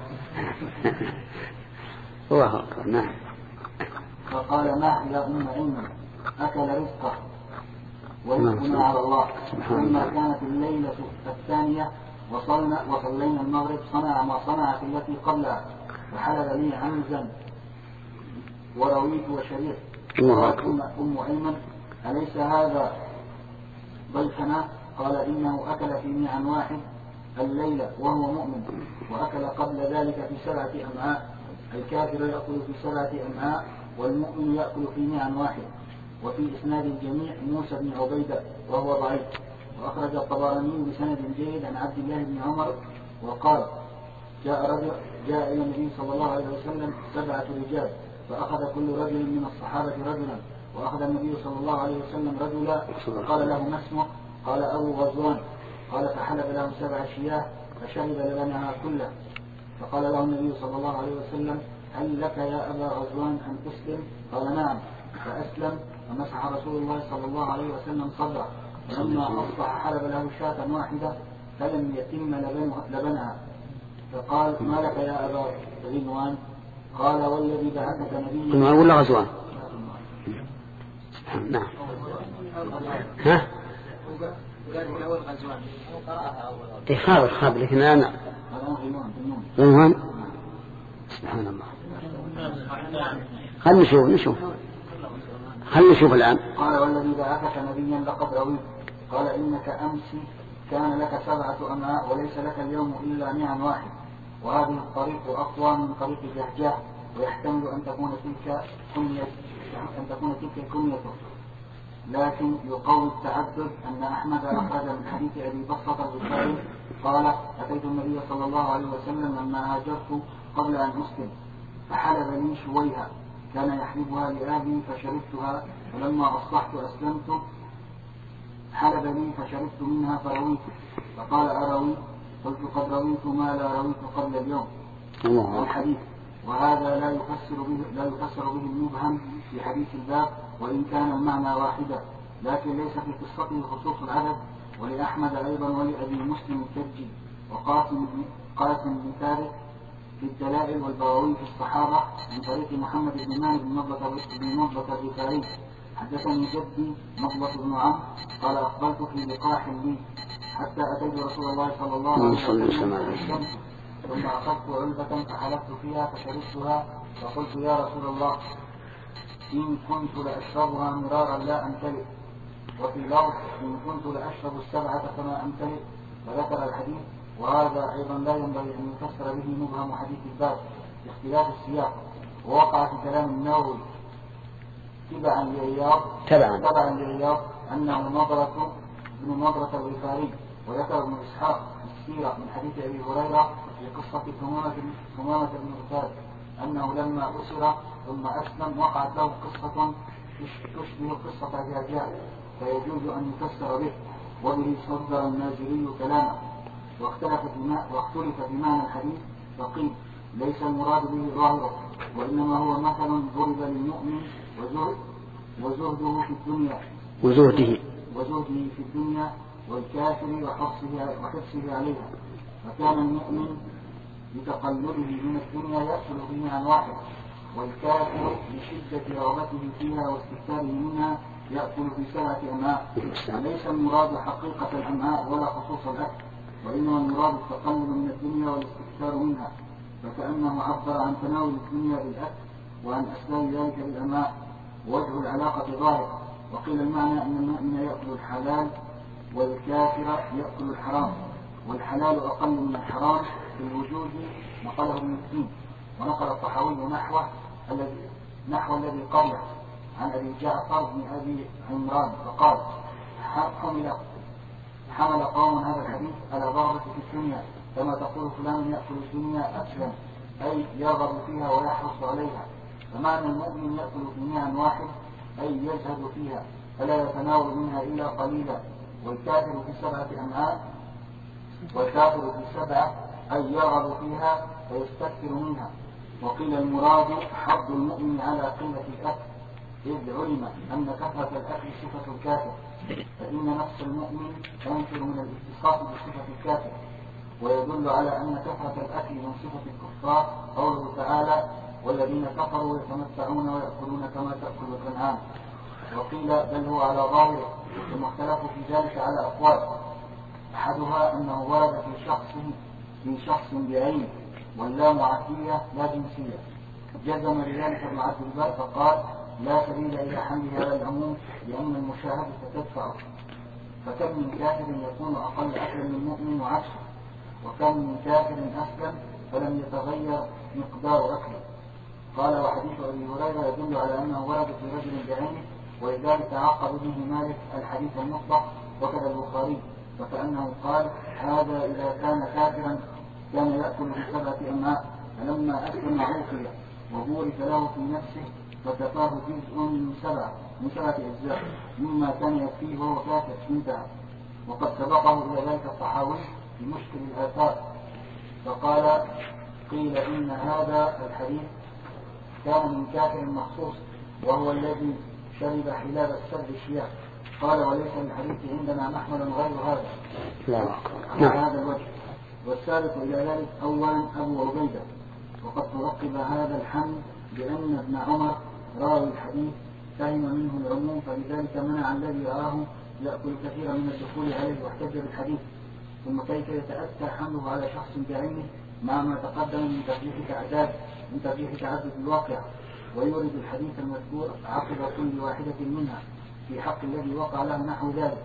الله أكبر. نعم. فقال ما يا أم أيمن أكل رزقه ورزقنا على الله. لما كانت الليلة الثانية وصلنا وصلينا المغرب صنع ما صنع في التي قبلها فحلب لي عنزا ورويت وشريف. أم أيمن أليس هذا ضيفنا؟ قال إنه أكل في ميعا واحد الليلة وهو مؤمن وأكل قبل ذلك في سبعة أمعاء. الكافر يأكل في سبعة أمعاء والمؤمن يأكل في ميعا واحد. وفي إسناد الجميع موسى بن عبيدة وهو ضعيف. وأخرج الطبراني بسند جيد عن عبد الله بن عمر وقال جاء رجل جاء إلى النبي صلى الله عليه وسلم سبعة رجال فأخذ كل رجل من الصحابة رجلا وأخذ النبي صلى الله عليه وسلم رجلا فقال له ما اسمه؟ قال أبو غزوان. قال فحلب له سبع شياه فشرب لبنها كله فقال له النبي صلى الله عليه وسلم هل لك يا أبا غزوان أن تسلم؟ قال نعم فأسلم ومسح رسول الله صلى الله عليه وسلم صدره فلما أصبح حلب له شاة واحدة فلم يتم لبنها فقال ما لك يا أبا غزوان؟ قال والذي بعثك نبيا. غزوان ولا غزوان؟ نعم. ها؟ أول غزوان قرأها أول. خابر خابر لكن أنا غزوان. سبحان الله. خلنا نشوف نشوف خلنا نشوف الآن. قال والذي بعثك نبيا لقد رويت. قال إنك أمس كان لك سبعة أمعاء وليس لك اليوم إلا ميعا واحد وهذه الطريق أقوى من طريق جهجاه ويحتمل أن تكون تلك كنية أن تكون تلك كنيته لكن يقوي التعدد أن أحمد أخرج من حديث أبي بصرة البخاري قال أتيت النبي صلى الله عليه وسلم لما هاجرت قبل أن أسلم فحلب لي شويها كان يحلبها لأهلي فشربتها ولما أصبحت أسلمت حلب لي فشربت منها فرويت فقال أروي؟ قلت قد رويت ما لا رويت قبل اليوم. الحديث وهذا لا يفسر به لا يفسر به المبهم في حديث الباب وإن كان المعنى واحدا لكن ليس في قصته خصوص العدد. ولأحمد أيضا ولأبي مسلم الكجي وقاسم قاسم بن ثابت في الدلائل والبواوي في الصحابة من طريق محمد بن مالك بن نضلة الغفاري حدثني جدي نضلة بن عمرو قال أقبلت في لقاح لي حتى أتيت رسول الله صلى الله عليه وسلم ثم أخذت علبة فحلفت فيها فشربتها فقلت يا رسول الله إن كنت لأشربها مرارا لا أمتلئ وفي لفظ إن كنت لأشرب السبعة فما أمتلئ فذكر الحديث. وهذا أيضا لا ينبغي أن يفسر به مبهم حديث الباب باختلاف السياق. ووقع في كلام النووي تبعا لعياض تبعا لعياض أنه نظرة ابن نظرة الغفاري. وذكر ابن إسحاق السيرة من حديث أبي هريرة في قصة ثمامة بن غفار أنه لما أسر ثم أسلم وقعت له قصة تشبه قصة الرجال فيجوز أن يفسر به، وبه صدر النازلي كلامه. واختلف واختلف في معنى الحديث فقيل ليس المراد به ظاهره، وإنما هو مثل ضرب للمؤمن وزهده في الدنيا وزهده وزهده في الدنيا والكافر وحرصه عليها. فكان المؤمن بتقلبه من الدنيا يأكل فيها عن واحد، والكافر بشدة رغبته فيها واستكثاره منها يأكل في سبعة أمعاء. ليس المراد حقيقة الأمعاء ولا خصوص الأكل، وإنما المراد التقلب من الدنيا والاستكثار منها، فكأنه عبر عن تناول الدنيا بالأكل وعن أسباب ذلك بالأمعاء، ووجه العلاقة ظاهر. وقيل المعنى أن المؤمن يأكل الحلال والكافر يأكل الحرام، والحلال أقل من الحرام في الوجود، نقله ابن الدين. ونقل الطحاوي نحوه الذي نحو الذي قبله عن أبي جعفر بن أبي عمران فقال حمل حمل قوم هذا الحديث على ضربة في الدنيا، كما تقول فلان يأكل الدنيا أكلا، أي يرغب فيها ويحرص عليها. فمعنى المؤمن يأكل الدنيا عن واحد أي يزهد فيها فلا يتناول منها إلا قليلا، والكافر في سبعة أمعاء والكافر في سبعة أي يرغب فيها ويستكثر منها. وقيل المراد حظ المؤمن على قلة الأكل، إذ علم أن كثرة الأكل صفة الكافر، فإن نفس المؤمن تنفر من الاتصاف بصفة الكافر. ويدل على أن كثرة الأكل من صفة الكفار قوله تعالى والذين كفروا يتمتعون ويأكلون كما تأكل الأنعام. وقيل بل هو على ظاهره، ثم اختلفوا في ذلك على أقوال، أحدها أنه ورد في شخص في شخص بعينه، واللام عتية لا جنسية. جزم لذلك ابن عبد البر فقال لا سبيل إلى حمل هذا العموم لأن المشاهدة تدفعه. فكم من كافر يكون أقل أكلا من مؤمن وعكسه، وكم من كافر أسلم فلم يتغير مقدار أكله. قال وحديث أبي هريرة يدل على أنه ورد في رجل بعينه، ولذلك عقب به مالك الحديث المطلق وكذا البخاري، فكأنه قال هذا إذا كان كافرا كان يأكل في سبعة أمعاء، فلما أسلم عوفي وبورك له في نفسه فكفاه جزء من سبعة من سبعة أجزاء مما كان يكفيه وهو كافر انتهى. وقد سبقه إلى ذلك الطحاوي في مشكل الآثار فقال قيل إن هذا الحديث كان من كافر مخصوص وهو الذي شرب حلاب السر الشياء. قال وليس الحديث عندنا محمل غير هذا على هذا الوجه. والسابق إلى ذلك أولا أبو عبيدة، وقد ترقب هذا الحمل بأن ابن عمر راوي الحديث فهم منه العموم، فلذلك منع الذي رآه يأكل كثيرا من الدخول عليه واحتج بالحديث. ثم كيف يتأتى حمله على شخص بعينه مع ما تقدم من ترجيح تعداد من ترجيح تعدد الواقع، ويورد الحديث المذكور عقب كل واحدة منها في حق الذي وقع له نحو ذلك.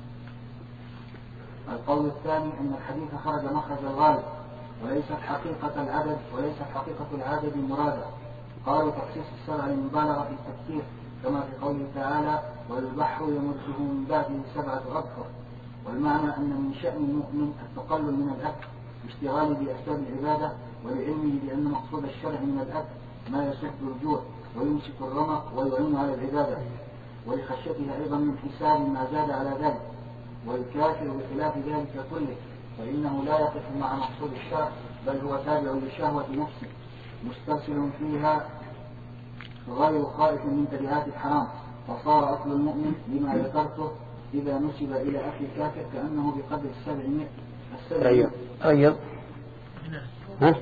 القول الثاني أن الحديث خرج مخرج الغالب، وليست حقيقة العدد وليست حقيقة العدد مرادة. قالوا تخصيص السبع للمبالغة في التفكير، كما في قوله تعالى والبحر يمده من بعده سبعة أبحر. والمعنى أن من شأن المؤمن التقلل من الأكل باشتغاله بأسباب العبادة، ولعلمه بأن مقصود الشرع من الأكل ما يسد الجوع ويمسك الرمق ويعين على العبادة، ولخشيته أيضا من حساب ما زاد على ذلك. والكافر بخلاف ذلك كله فإنه لا يقف مع مقصود الشرع، بل هو تابع لشهوة نفسه مسترسل فيها غير خائف من تبعات الحرام. فصار أكل المؤمن لما ذكرته إذا نسب إلى أكل الكافر كأنه بقدر السبعمائة السبع أيض أيض ها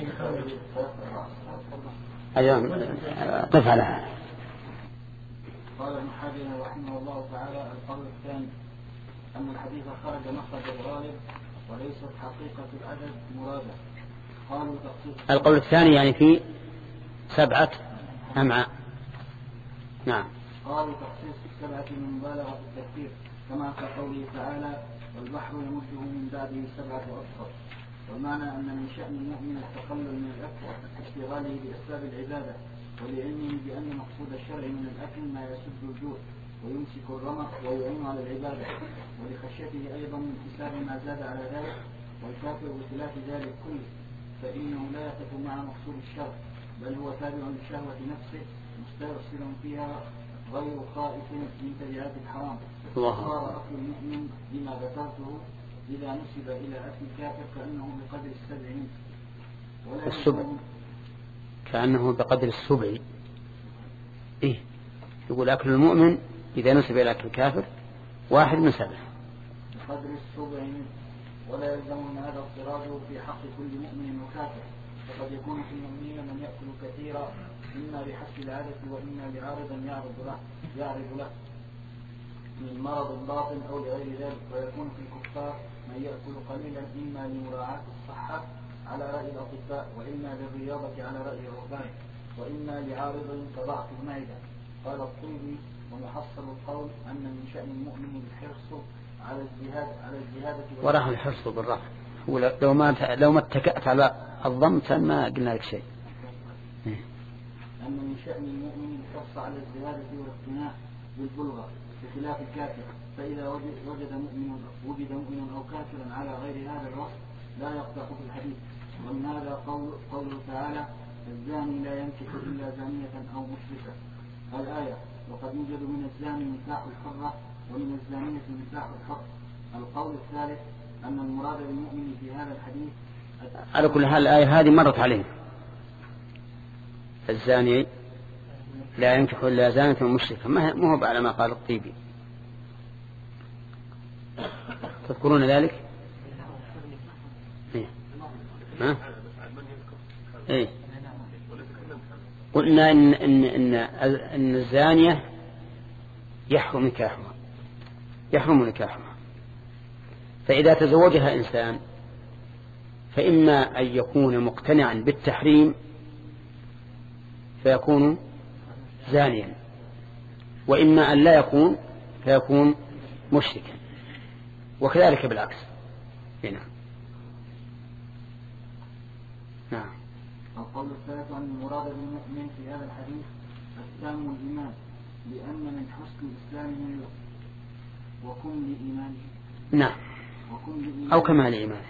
أيضا قف على. قال ابن حجر رحمه الله تعالى القول الثاني أن الحديث خرج مخرج الغالب وليست حقيقة العدد مرادة. قالوا تخصيص القول الثاني يعني في سبعة أمعاء. نعم. قالوا تخصيص السبعة من مبالغة في التفكير، كما في قوله تعالى والبحر يمده من بعده سبعة أبحر. والمعنى أن من شأن المؤمن التقلل من الأكل اشتغاله بأسباب العبادة، ولعلمه بأن مقصود الشرع من الأكل ما يسد الجوع ويمسك الرمق ويعين على العبادة، ولخشيته أيضا من حساب ما زاد على ذلك. والكافر بخلاف ذلك كله فإنه لا يقف مع مقصود الشرع، بل هو تابع لشهوة نفسه مسترسل فيها غير خائف من تبعات الحرام. صار أكل المؤمن بما ذكرته إذا نسب إلى أكل الكافر كأنه بقدر السبع منه. السبع كأنه بقدر السبع. إيه يقول أكل المؤمن إذا نسب إلى أكل الكافر واحد من سبع بقدر السبع منه. ولا يلزم أن هذا اضطراده في حق كل مؤمن وكافر، فقد يكون في المؤمنين من يأكل كثيرا إما بحسب العادة وإما لعارض يعرض له يعرض له من مرض باطن أو لغير ذلك. ويكون في الكفار من يأكل قليلا إما لمراعاة الصحة على رأي الأطباء وإما للرياضة على رأي الرهبان وإما لعارض كضعف المعدة. قال الطيبي ومحصل القول أن من شأن المؤمن الحرص على الجهاد على الجهادة وراح الحرص بالرفع. لو ما لو ما اتكأت على الضم ما قلنا لك شيء. أن من شأن المؤمن الحرص على الزيادة والاقتناع بالبلغة بخلاف الكافر، فإذا وجد, وجد مؤمن وجد مؤمن أو كافرا على غير هذا الوصف لا يقطع في الحديث. ومن هذا قول قوله تعالى الزاني لا ينكح إلا زانية أو مشركة الآية. وقد يوجد من الزاني نكاح الحرة ومن الزانية نكاح الحر. القول الثالث أن المراد بالمؤمن في هذا الحديث على كل حال الآية هذه مرت عليه. الزاني لا ينكح إلا زانية مشركة ما هو على ما قال الطيبي. تذكرون ذلك؟ إيه؟ ها؟ إيه؟ قلنا إن, إن, إن, إن الزانية يحرم نكاحها يحرم نكاحها فإذا تزوجها إنسان فإما أن يكون مقتنعا بالتحريم فيكون زانيا وإما أن لا يكون فيكون مشركا وكذلك بالعكس. هنا نعم. القول الثالث أن المراد بالمؤمن في هذا الحديث التام الإيمان لأن من حسن إسلامه وكمل إيمانه. نعم. أو كمال إيمانه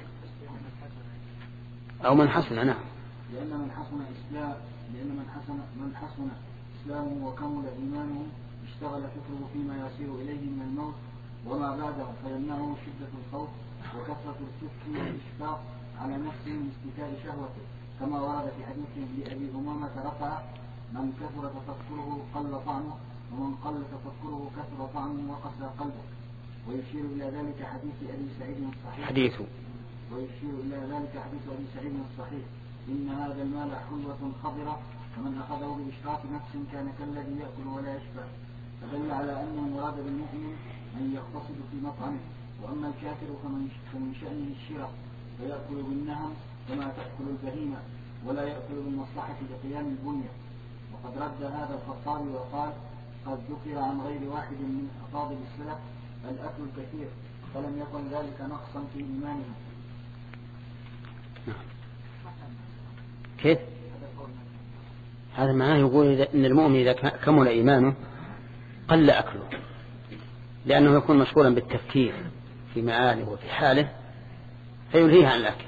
أو من حسن. نعم. لأن من حسن إسلام لأن من حسن من حسن إسلامه وكمل إيمانه اشتغل فكره فيما يصير إليه من الموت وما بعده فيمنعه شدة الخوف وكثرة الفكر والإشفاق على نفسه من استيفاء شهوته، كما ورد في حديث لأبي أمامة رفع من كثر تفكره قل طعمه ومن قل تفكره كثر طعمه وقسى قلبه. ويشير إلى ذلك حديث أبي سعيد الصحيح حديثه ويشير إلى ذلك حديث أبي سعيد الصحيح إن هذا المال حلوة خضرة فمن أخذه بإشراف نفس كان كالذي يأكل ولا يشبع. فدل على أن المراد بالمؤمن من يقتصد في مطعمه. وأما الكافر فمن شأنه الشراء فيأكل بالنهم كما تأكل البهيمة ولا يأكل بالمصلحة لقيام البنية. وقد رد هذا الخطابي وقال قد ذكر عن غير واحد من أفاضل السلف الأكل الكثير فلم يكن ذلك نقصا في إيمانهم. كيف؟ هذا معناه يقول إن المؤمن إذا كمل إيمانه قل أكله لأنه يكون مشغولا بالتفكير في معانيه وفي حاله فيلهيه عن الأكل.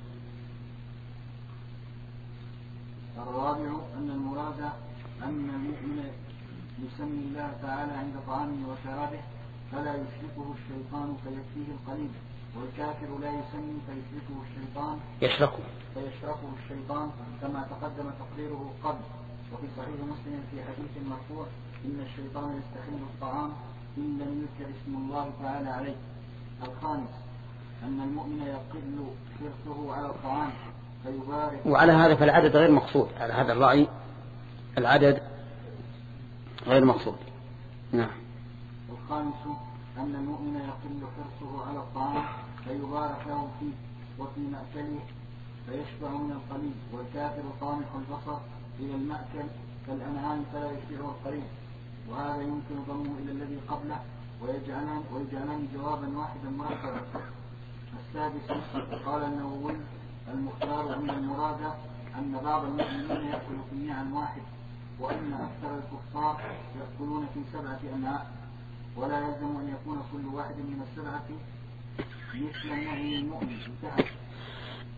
الرابع أن المراد أن المؤمن يسمي الله تعالى عند طعامه وشرابه فلا يشركه الشيطان فيكفيه القليل، والكافر لا يسمي فيشركه الشيطان يشركه فيشركه الشيطان كما تقدم تقريره قبل. وفي صحيح مسلم في حديث مرفوع إن الشيطان يستحل الطعام إن لم يذكر اسم الله تعالى عليه. الخامس أن المؤمن يقل حرصه على الطعام فيبارك. وعلى هذا فالعدد غير مقصود، على هذا الرأي العدد غير مقصود. نعم. الخامس أن المؤمن يقل حرصه على الطعام فيبارك له فيه وفي مأكله فيشبع من القليل، والكافر طامح البصر إلى المأكل كالأنعام فلا يشبع القليل. وهذا يمكن ضمه إلى الذي قبله ويجعلان, ويجعلان جوابا واحدا مركبا. السادس قال النووي المختار من المراد أن بعض المؤمنين يأكل في نوع واحد وأن أكثر الكفار يأكلون في سبعة أنواع، ولا يلزم أن يكون كل واحد من السبعة مثل نوع المؤمن. انتهى.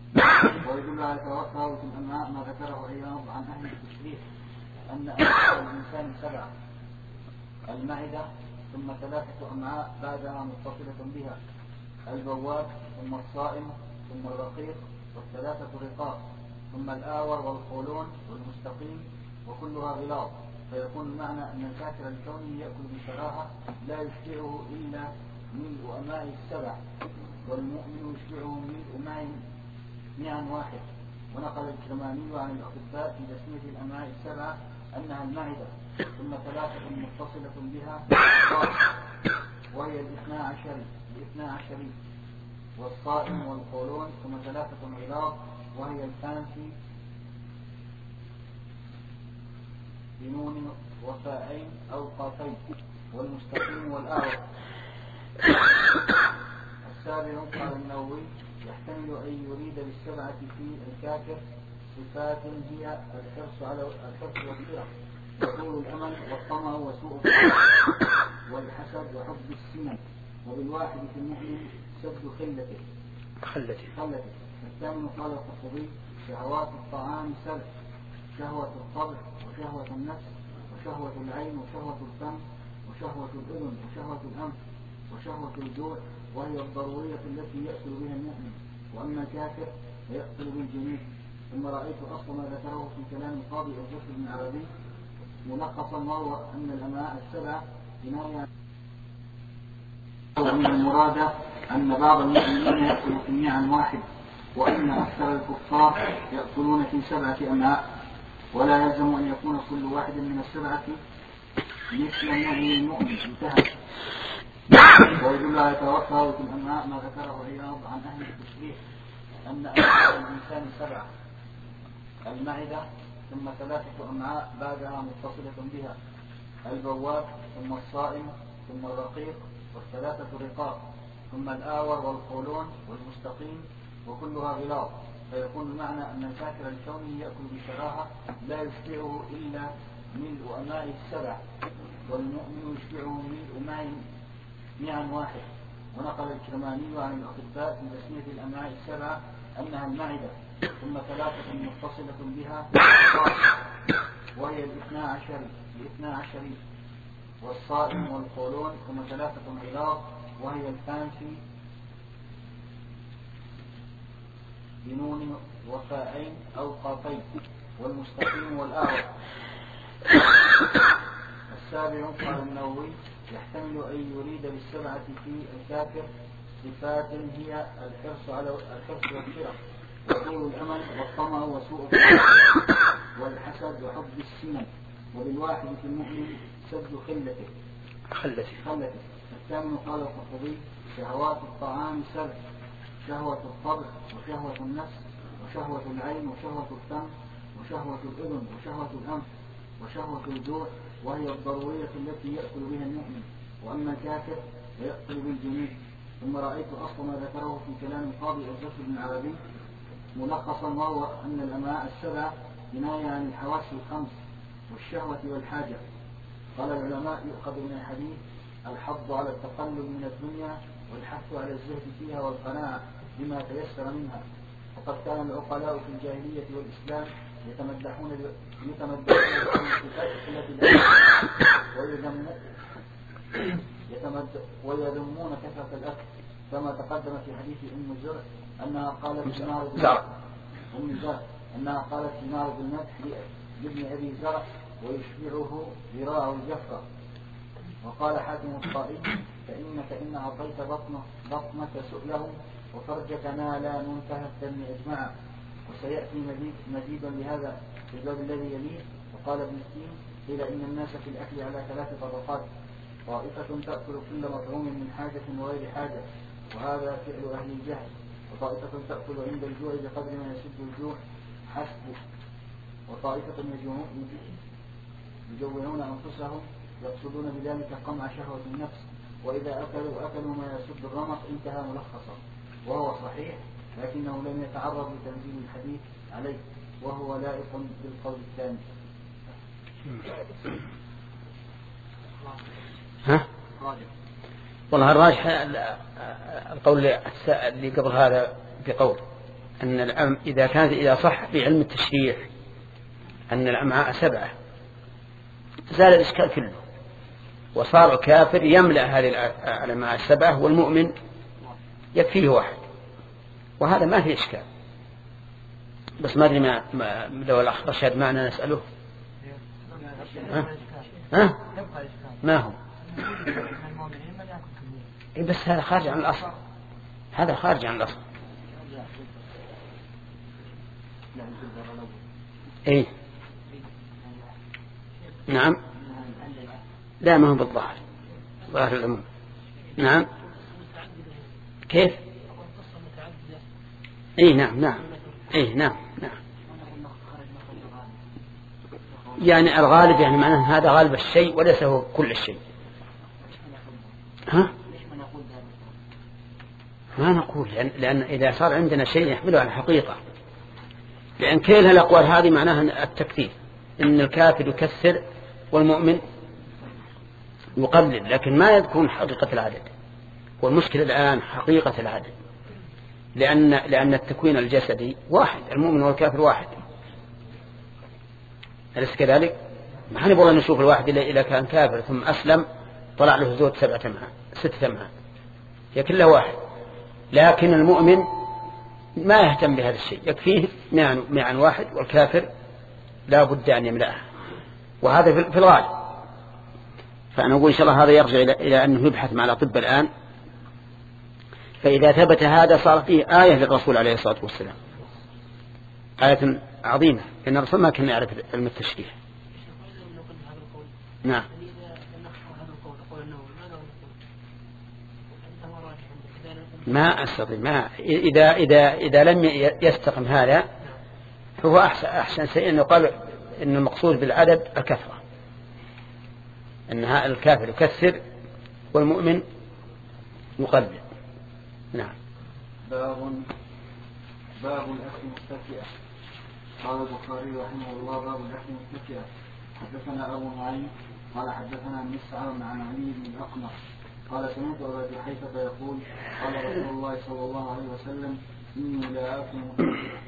ويدل على تفاوت الأمعاء ما ذكره عياض عن أهل التشريح أن أمعاء الإنسان سبعة: المعدة، ثم ثلاثة أمعاء بعدها متصلة بها: البواب، ثم الصائم، ثم الرقيق، والثلاثة رقاق، ثم الآور والقولون والمستقيم، وكلها غلاظ. فيكون المعنى أن الكافر الكوني يأكل بشراهة لا يشبعه إلا ملء أماء السبع، والمؤمن يشبعه ملء معٍ معا واحد. ونقل الكرماني عن الأطباء في تسمية الأمعاء السبعة أنها المعدة، ثم ثلاثة متصلة بها وهي الاثنا عشر الاثنا عشري، والصائم والقولون، ثم ثلاثة غلاظ وهي الفانسي بنون وفاءين أو قافين، والمستقيم والأعور. السابع قال النووي: يحتمل أن يريد بالسبعة في الكافر صفات هي الحرص على الحرص والسرعة وطول الأمل والطمع وسوء الحظ والحسد وحب السمن. وبالواحد في المؤمن سد خلته خلته خلته. الثامن قال القرطبي: شهوات الطعام سبع: شهوة الطبع، وشهوة النفس، وشهوة العين، وشهوة الفم، وشهوة الأذن، وشهوة الأنف، وشهوة الجوع، وهي الضرورية التي يأكل بها المؤمن. وأما الكافر فيأكل بالجميع. ثم رأيت أصل ما ذكره في كلام القاضي الجسر بن عربي ملخصا، وهو أن الأمعاء السبعة كناية من المرادة أن بعض المؤمنين يأكل في معا واحد، وأن أكثر الكفار يأكلون في سبعة أمعاء، ولا يلزم أن يكون كل واحد من السبعة مثل المؤمن المؤمن. انتهى. ويدل على تفاوت الأمعاء ما ذكره عياض عن أهل التشريح أن أمعاء الإنسان سبعة: المعدة، ثم ثلاثة أمعاء بعدها متصلة بها: البواب، ثم الصائم، ثم الرقيق، والثلاثة رقاق، ثم الآور والقولون والمستقيم، وكلها غلاظ. فيكون المعنى أن الكافر الكوني يأكل بشراهة لا يشبعه إلا ملء أماء السبع، والمؤمن يشبعه ملء معٍ معا واحد. ونقل الكرماني عن الأطباء في تسمية الأمعاء السبعة أنها المعدة، ثم ثلاثة متصلة بها وهي الاثنا عشر الاثنا عشري، والصائم والقولون، ثم ثلاثة غلاظ وهي الفانسي بنون وفاءين أو قافين، والمستقيم والأعور. السابع قال النووي: يحتمل أن يريد بالسبعة في الكافر صفات هي الحرص على الحرص والسرعة وطول الأمل والطمع وسوء الحظ والحسد وحب السمن. وبالواحد في المؤمن سد خلته خلته خلته. الثامن قال القرطبي: شهوات الطعام سبع: شهوة الطبع، وشهوة النفس، وشهوة العين، وشهوة الفم، وشهوة الأذن، وشهوة الأنف، وشهوة الجوع، وهي الضرورية التي يأكل بها المؤمن. وأما الكافر فيأكل بالجميع. ثم رأيت أصل ما ذكره في كلام القاضي الجسر بن عربي ملخصا، وهو أن الأمعاء السبعة كناية عن الحواس الخمس والشهوة والحاجة. قال العلماء: يؤخذ من الحديث الحض على التقلل من الدنيا والحث على الزهد فيها والقناعة بما تيسر منها. وقد كان العقلاء في الجاهلية والإسلام يتمدحون يتمدحون ويذمون كثرة الأكل، كما تقدم في حديث أم زرع أنها قالت في معرض أم زرع أنها قالت في معرض المدح لابن أبي زرع: ويشبعه ذراع الجفرة. وقال حاتم الطائي: فإنك إن أعطيت بطنه بطنك سؤله وفرجك ما لا منتهى الدم أجمعا. وسيأتي مزيد مزيدا لهذا في الباب الذي يليه. وقال ابن سين: قيل إن الناس في الأكل على ثلاث طبقات: طائفة تأكل كل مطعوم من حاجة وغير حاجة، وهذا فعل أهل الجهل. وطائفة تأكل عند الجوع بقدر ما يسد الجوع حسبه. وطائفة يجوعون أنفسهم يقصدون بذلك قمع شهوة النفس، وإذا أكلوا أكلوا ما يسد الرمق. انتهى ملخصا. وهو صحيح، لكنه لم يتعرض لتنزيل الحديث عليه، وهو لائق بالقول الثاني. ها؟ والله الراجح القول اللي قبل هذا بقول أن الأم إذا كانت إذا صح بعلم التشريع أن الأمعاء سبعة زال الإشكال كله، وصار كافر يملأ هذه الأمعاء السبعة والمؤمن يكفيه واحد، وهذا ما في إشكال. بس ما أدري ما, ما لو الأخ رشاد معنا نسأله. ها؟ ها؟ ما هو؟ إيه بس هذا خارج عن الأصل، هذا خارج عن الأصل. إيه نعم، لا ما هو بالظاهر، ظاهر العموم. نعم كيف؟ إيه نعم نعم إيه نعم نعم يعني الغالب، يعني معناه هذا غالب الشيء وليس هو كل الشيء. ها؟ ما نقول، لأن, لأن إذا صار عندنا شيء يحمله على الحقيقة، لأن كلها الأقوال هذه معناها التكثير، إن الكافر يكثر والمؤمن يقلل، لكن ما يكون حقيقة العدد. والمشكلة الآن حقيقة العدد، لأن لأن التكوين الجسدي واحد، المؤمن والكافر واحد، أليس كذلك؟ ما حنبغى والله نشوف الواحد إذا كان كافر ثم أسلم طلع له زوج سبعة أمعاء ستة أمعاء، هي كلها واحد. لكن المؤمن ما يهتم بهذا الشيء، يكفيه معا واحد، والكافر لا بد أن يملأها، وهذا في الغالب. فأنا أقول إن شاء الله هذا يرجع إلى أنه يبحث مع الأطباء الآن، فإذا ثبت هذا صار فيه آية للرسول عليه الصلاة والسلام، آية عظيمة، لأن الرسول ما كان يعرف علم التشريح. نعم ما أستطيع، ما إذا إذا إذا لم يستقم هذا فهو أحسن أحسن شيء أنه قال إن المقصود بالعدد الكثرة، أنها الكافر يكثر والمؤمن يقلل. نعم. باب باب الأكل متكئا. قال البخاري رحمه الله باب الأكل متكئا. حدثنا أبو نعيم قال حدثنا مسعر عن علي بن الأقمر قال سمعت أبا جحيفة يقول قال رسول الله صلى الله عليه وسلم إني لا آكل متكئا.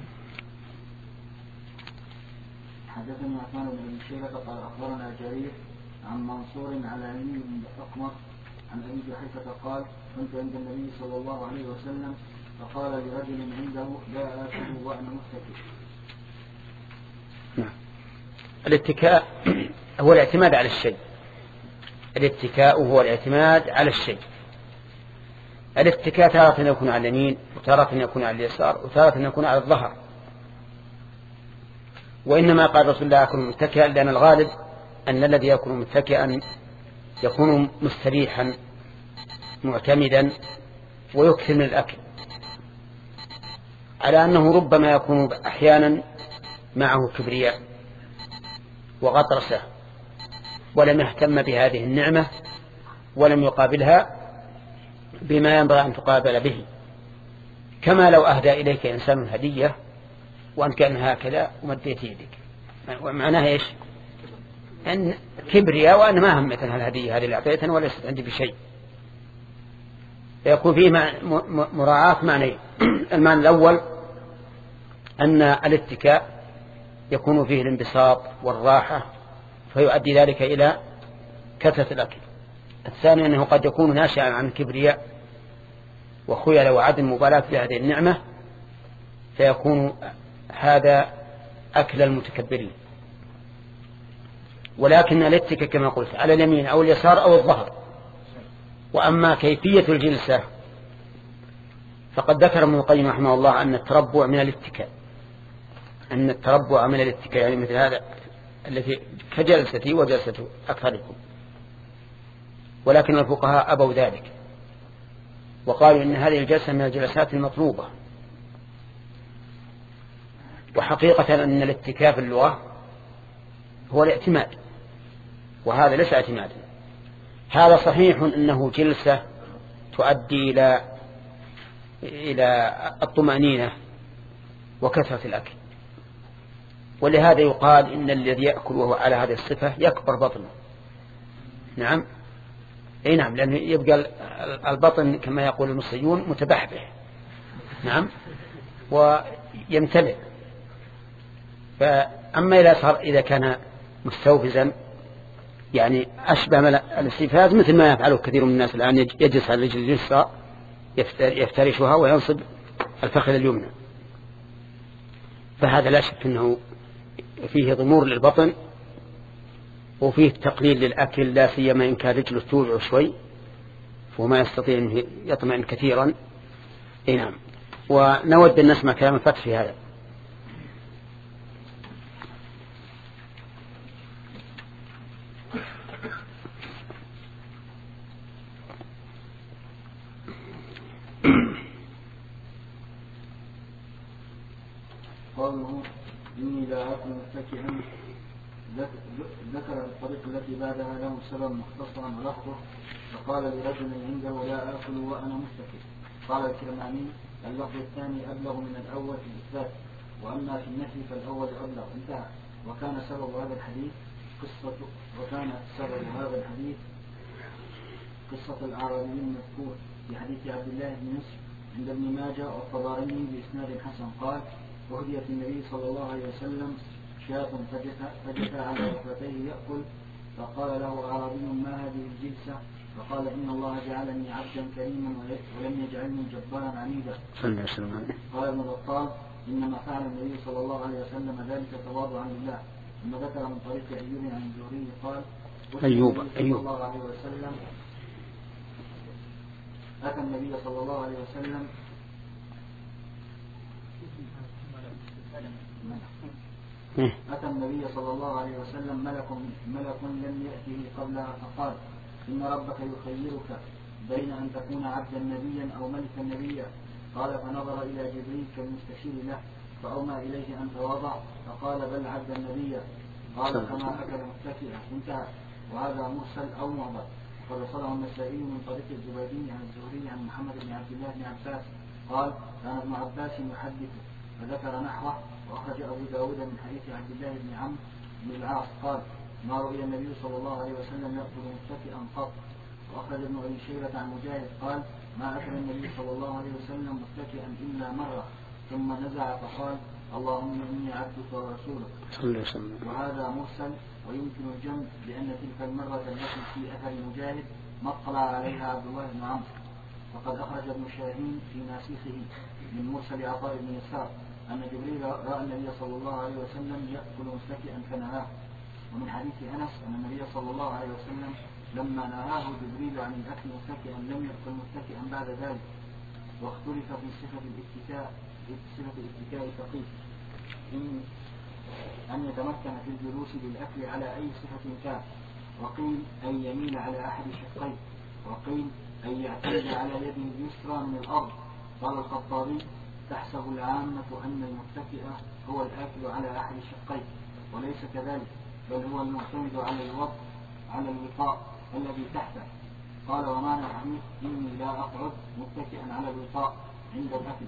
حدثني عثمان بن أبي شيبة قال أخبرنا جرير عن منصور على علي بن الأقمر عن أبي جحيفة قال كنت عند النبي صلى الله عليه وسلم فقال لرجل عنده لا آكل وأنا متكئ. نعم. الاتكاء هو الاعتماد على الشيء، الاتكاء هو الاعتماد على الشيء. الاتكاء تارة يكون على اليمين، وتارة يكون على اليسار، وتارة يكون على الظهر. وإنما قال رسول الله أكون متكئا لأن الغالب أن الذي يكون متكئا يكون مستريحا معتمدا ويكثر من الأكل، على أنه ربما يكون أحيانا معه كبرياء وغطرسة ولم يهتم بهذه النعمة ولم يقابلها بما ينبغي أن تقابل به، كما لو أهدى إليك إنسان هدية وأنت كان هكذا ومديت يدك، معناها إيش؟ أن كبرياء وأن ما هم مثل الهدية هذه اللي أعطيتها وليست عندي بشيء. يكون فيه مراعاة معنى. المعنى الأول أن الاتكاء يكون فيه الانبساط والراحة فيؤدي ذلك إلى كثرة الأكل. الثاني أنه قد يكون ناشئا عن كبرياء وخيل وعدم مبالاة بهذه النعمة فيكون هذا أكل المتكبرين. ولكن الاتكاء كما قلت على اليمين أو اليسار أو الظهر. وأما كيفية الجلسة فقد ذكر ابن القيم رحمه الله أن التربع من الاتكاء، أن التربع من الاتكاء يعني مثل هذا التي كجلستي وجلسة أكثركم، ولكن الفقهاء أبوا ذلك وقالوا إن هذه الجلسة من الجلسات المطلوبة. وحقيقة أن الاتكاء في اللغة هو الاعتماد، وهذا ليس اعتمادا. هذا صحيح أنه جلسة تؤدي إلى إلى الطمأنينة وكثرة الأكل، ولهذا يقال إن الذي يأكل وهو على هذه الصفة يكبر بطنه. نعم أي نعم، لأنه يبقى البطن كما يقول المصريون متبحبح. نعم ويمتلئ. فأما إذا صار إذا كان مستوفزا يعني أشبه الاستيفاز مثل ما يفعله كثير من الناس الآن، يجلس على الرجل اليسرى يفترشها وينصب الفخذ اليمنى، فهذا لا شك أنه فيه ضمور للبطن وفيه تقليل للأكل، لا سيما إن كان رجله توجع شوي وما يستطيع أن يطمئن كثيرا. إيه نعم. ونود أن نسمع كلام الفتح في هذا. قوله إني لا أكل متكئا ذكر الطريق التي بعدها له سبب مختصرا ولفظه، فقال لرجل عنده لا أكل وأنا متكئ. قال الكرماني اللفظ الثاني أبلغ من الأول في الإثبات، وأما في النفي فالأول أبلغ. انتهى. وكان سبب هذا الحديث قصة وكان سبب هذا الحديث قصة الأعرابي المذكور في حديث عبد الله بن يوسف عند ابن ماجه والطبراني بإسناد حسن قال: وهديت النبي صلى الله عليه وسلم شاة فجثى على ركبتيه يأكل، فقال له أعرابي: ما هذه الجلسة؟ فقال: إن الله جعلني عبدا كريما ولم يجعلني جبارا عنيدا. قال ابن بطال: إنما فعل النبي صلى الله عليه وسلم ذلك تواضعا لله. ثم ذكر من طريق أيوب عن الزهري قال: أيوب صلى الله عليه وسلم أتى النبي صلى الله عليه وسلم أتى النبي صلى الله عليه وسلم ملك ملك لم يأته قبلها فقال: إن ربك يخيرك بين أن تكون عبدا نبيا أو ملكا نبيا. قال: فنظر إلى جبريل كالمستشير له فأومى إليه أن تواضع، فقال: بل عبدا نبيا. قال: فما أكل متكئا. انتهى. وهذا مرسل أو معضل. قد وصله النسائي من طريق الزبيدي عن الزهري عن محمد بن عبد الله بن عباس قال: كان ابن عباس يحدث، فذكر نحوه. وأخرج أبو داود من حديث عبد الله بن عمرو بن العاص قال: ما رؤي النبي صلى الله عليه وسلم يأكل متكئا قط. وأخرج ابن أبي شيبة عن مجاهد قال: ما أكل النبي صلى الله عليه وسلم متكئا إلا مرة، ثم نزع فقال: اللهم إني عبدك ورسولك. وهذا مرسل ويمكن الجمع، لأن تلك المرة التي في أثر مجاهد ما اطلع عليها عبد الله بن عمرو. وقد أخرج ابن شاهين في ناسخه من مرسل عطاء بن يسار أن جبريل رأى النبي صلى الله عليه وسلم يأكل متكئا فنهاه. ومن حديث أنس أن النبي صلى الله عليه وسلم لما نهاه جبريل عن الأكل متكئا لم يأكل متكئا بعد ذلك. واختلف في صفة الاتكاء صفة الاتكاء فقيل إن أن يتمكن في الجلوس بالأكل على أي صفة كان، وقيل أن يميل على أحد شقيه، وقيل أن يعتمد على يده اليسرى من الأرض. قال الخطابي: تحسب العامة أن المتكئ هو الآكل على أحد شقيه، وليس كذلك، بل هو المعتمد على الوضع على الوطاء الذي تحته. قال: ومعنى الحديث إني لا أقعد متكئا على الوطاء عند الأكل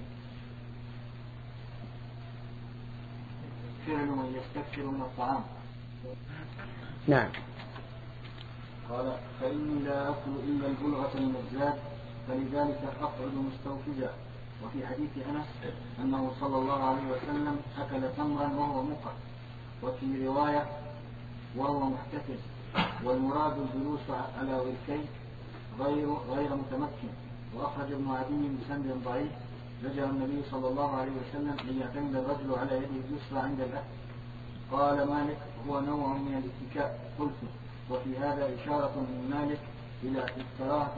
فعل من يستكثر من الطعام. نعم. قال: فإني لا أكل إلا البلغة من الزاد، فلذلك أقعد مستوفزا. وفي حديث أنس أنه صلى الله عليه وسلم أكل تمرا وهو مقع، وفي رواية وهو محتفز، والمراد الجلوس على وركيه غير غير متمكن. وأخرج ابن عدي بسند ضعيف: رجع النبي صلى الله عليه وسلم أن يعتمد الرجل على يده اليسرى عند الأكل. قال مالك: هو نوع من الاتكاء. قلت: وفي هذا إشارة من مالك إلى الكراهة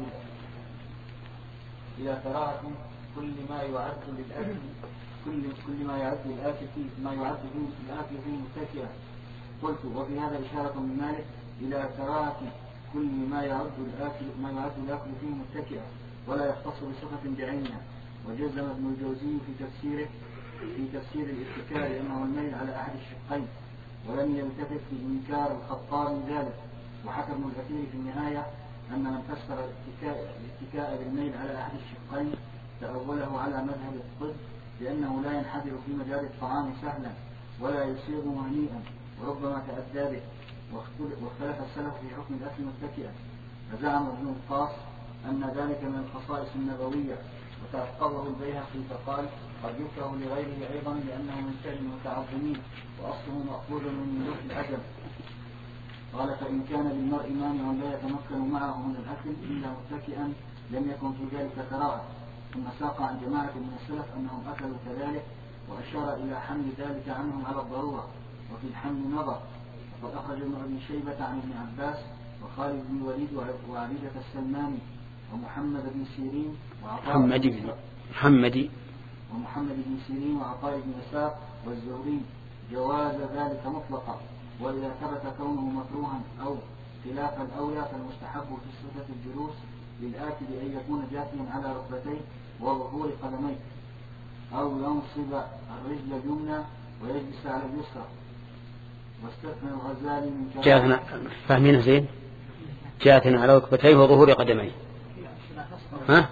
إلى كراهة كل ما يعد للأكل كل كل ما يعد الآكل فيه ما يعد فيه الآكل فيه متكئا. قلت: وفي هذا إشارة من مالك إلى كراهة كل ما يعد الآكل ما يعد الآكل فيه متكئا، ولا يختص بصفة بعينها. وجزم ابن الجوزي في تفسيره في تفسير الاتكاء لأنه الميل على أحد الشقين، ولم يلتفت في إنكار الخطاب ذلك. وحكى ابن الكثير في النهاية أن من فسر الاتكاء, الاتكاء بالميل على أحد الشقين تأوله على مذهب الطب، لأنه لا ينحدر في مجال الطعام سهلا ولا يصير هنيئا وربما تأدى به. واختلف السلف في حكم الأكل متكئا، فزعم ابن القاص أن ذلك من الخصائص النبوية، وتحققه البيهقي فقال قد يكره لغيره أيضا لأنه من فعل المتعظمين وأصله مأخوذ من ملوك العجم. قال فإن كان للمرء مانع لا يتمكن معه من الأكل إلا متكئا لم يكن في ذلك كراهة. ثم ساق عن جماعة من السلف أنهم أكلوا كذلك وأشار إلى حمل ذلك عنهم على الضرورة. وفي الحمل نظر. وقد أخرج ابن أبي شيبة عن ابن عباس وخالد بن وليد وعبيدة السلماني ومحمد بن سيرين محمد بن محمد ومحمد بن سيرين وعطاء بن يسار والزهري جواز ذلك مطلقا. وإذا ثبت كونه مكروها أو خلاف الأولى فالمستحب في صفة الجلوس للآكل أن يكون جاثيا على ركبتيه وظهور قدميه أو ينصب الرجل اليمنى ويجلس على اليسرى. واستثنى الغزالي من جاثنا فاهمين زين جاثنا على ركبتيه وظهور قدميه. ها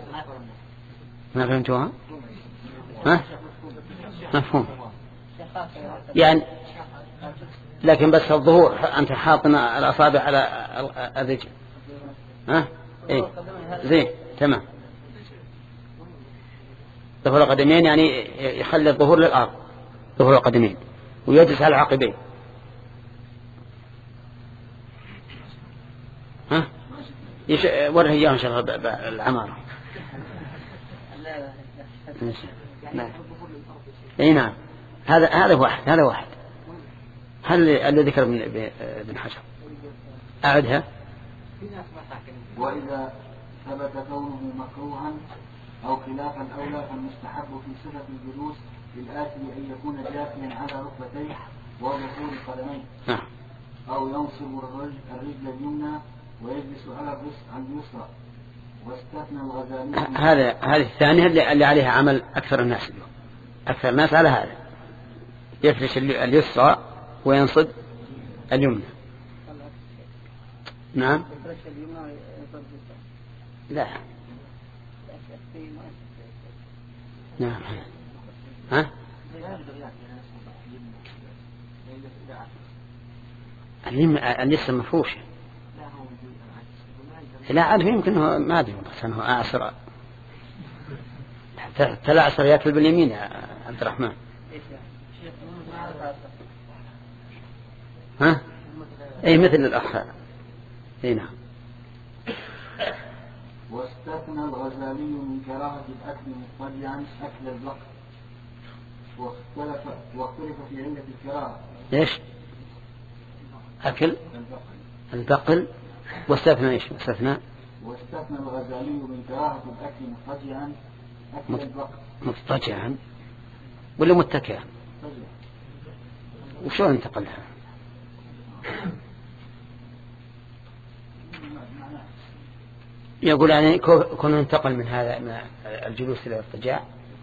ما فهمتوها؟ ها مفهوم يعني لكن بس الظهور أنت حاطنا الأصابع على الرجل. ها إيه زين تمام. ظهور القدمين يعني يخلي الظهور للأرض ظهور القدمين ويجلس على العقبين. ها يش... وره إياه إن شاء الله بالعمارة. نعم اي نعم هذا هذا واحد هذا واحد هل اللي ذكر ابن حجر أعدها. وإذا ثبت كونه مكروها أو خلاف الأولى فالمستحب في صفة الجلوس للآكل أن يكون جاثيا على ركبتيه وظهور قدميه أو ينصب الرجل اليمنى ويجلس على اليسرى. واستثنى الغزالي هذا هذه الثانية اللي عليها عمل أكثر الناس اليوم. أكثر الناس على هذا يفرش اليسرى وينصب اليمنى. نعم لا نعم ها اليسرى مفروشة. لا عاد يمكن هو ما أدري بس أنه أعصر تلعصر يأكل باليمين يا عبد الرحمن. ها أي مثل الأخ. أي نعم. واستثنى الغزالي من كراهة الأكل مضطجعا أكل البقر واختلف واختلف في علة الكراهة. إيش أكل البقل واستثنى إيش واستثنى واستثنى الغزالي من كراهة الأكل مضطجعا أكل البقر. مضطجعا ولا متكئا وشو انتقلها؟ يقول يعني كون انتقل من هذا من الجلوس إلى الارتجاع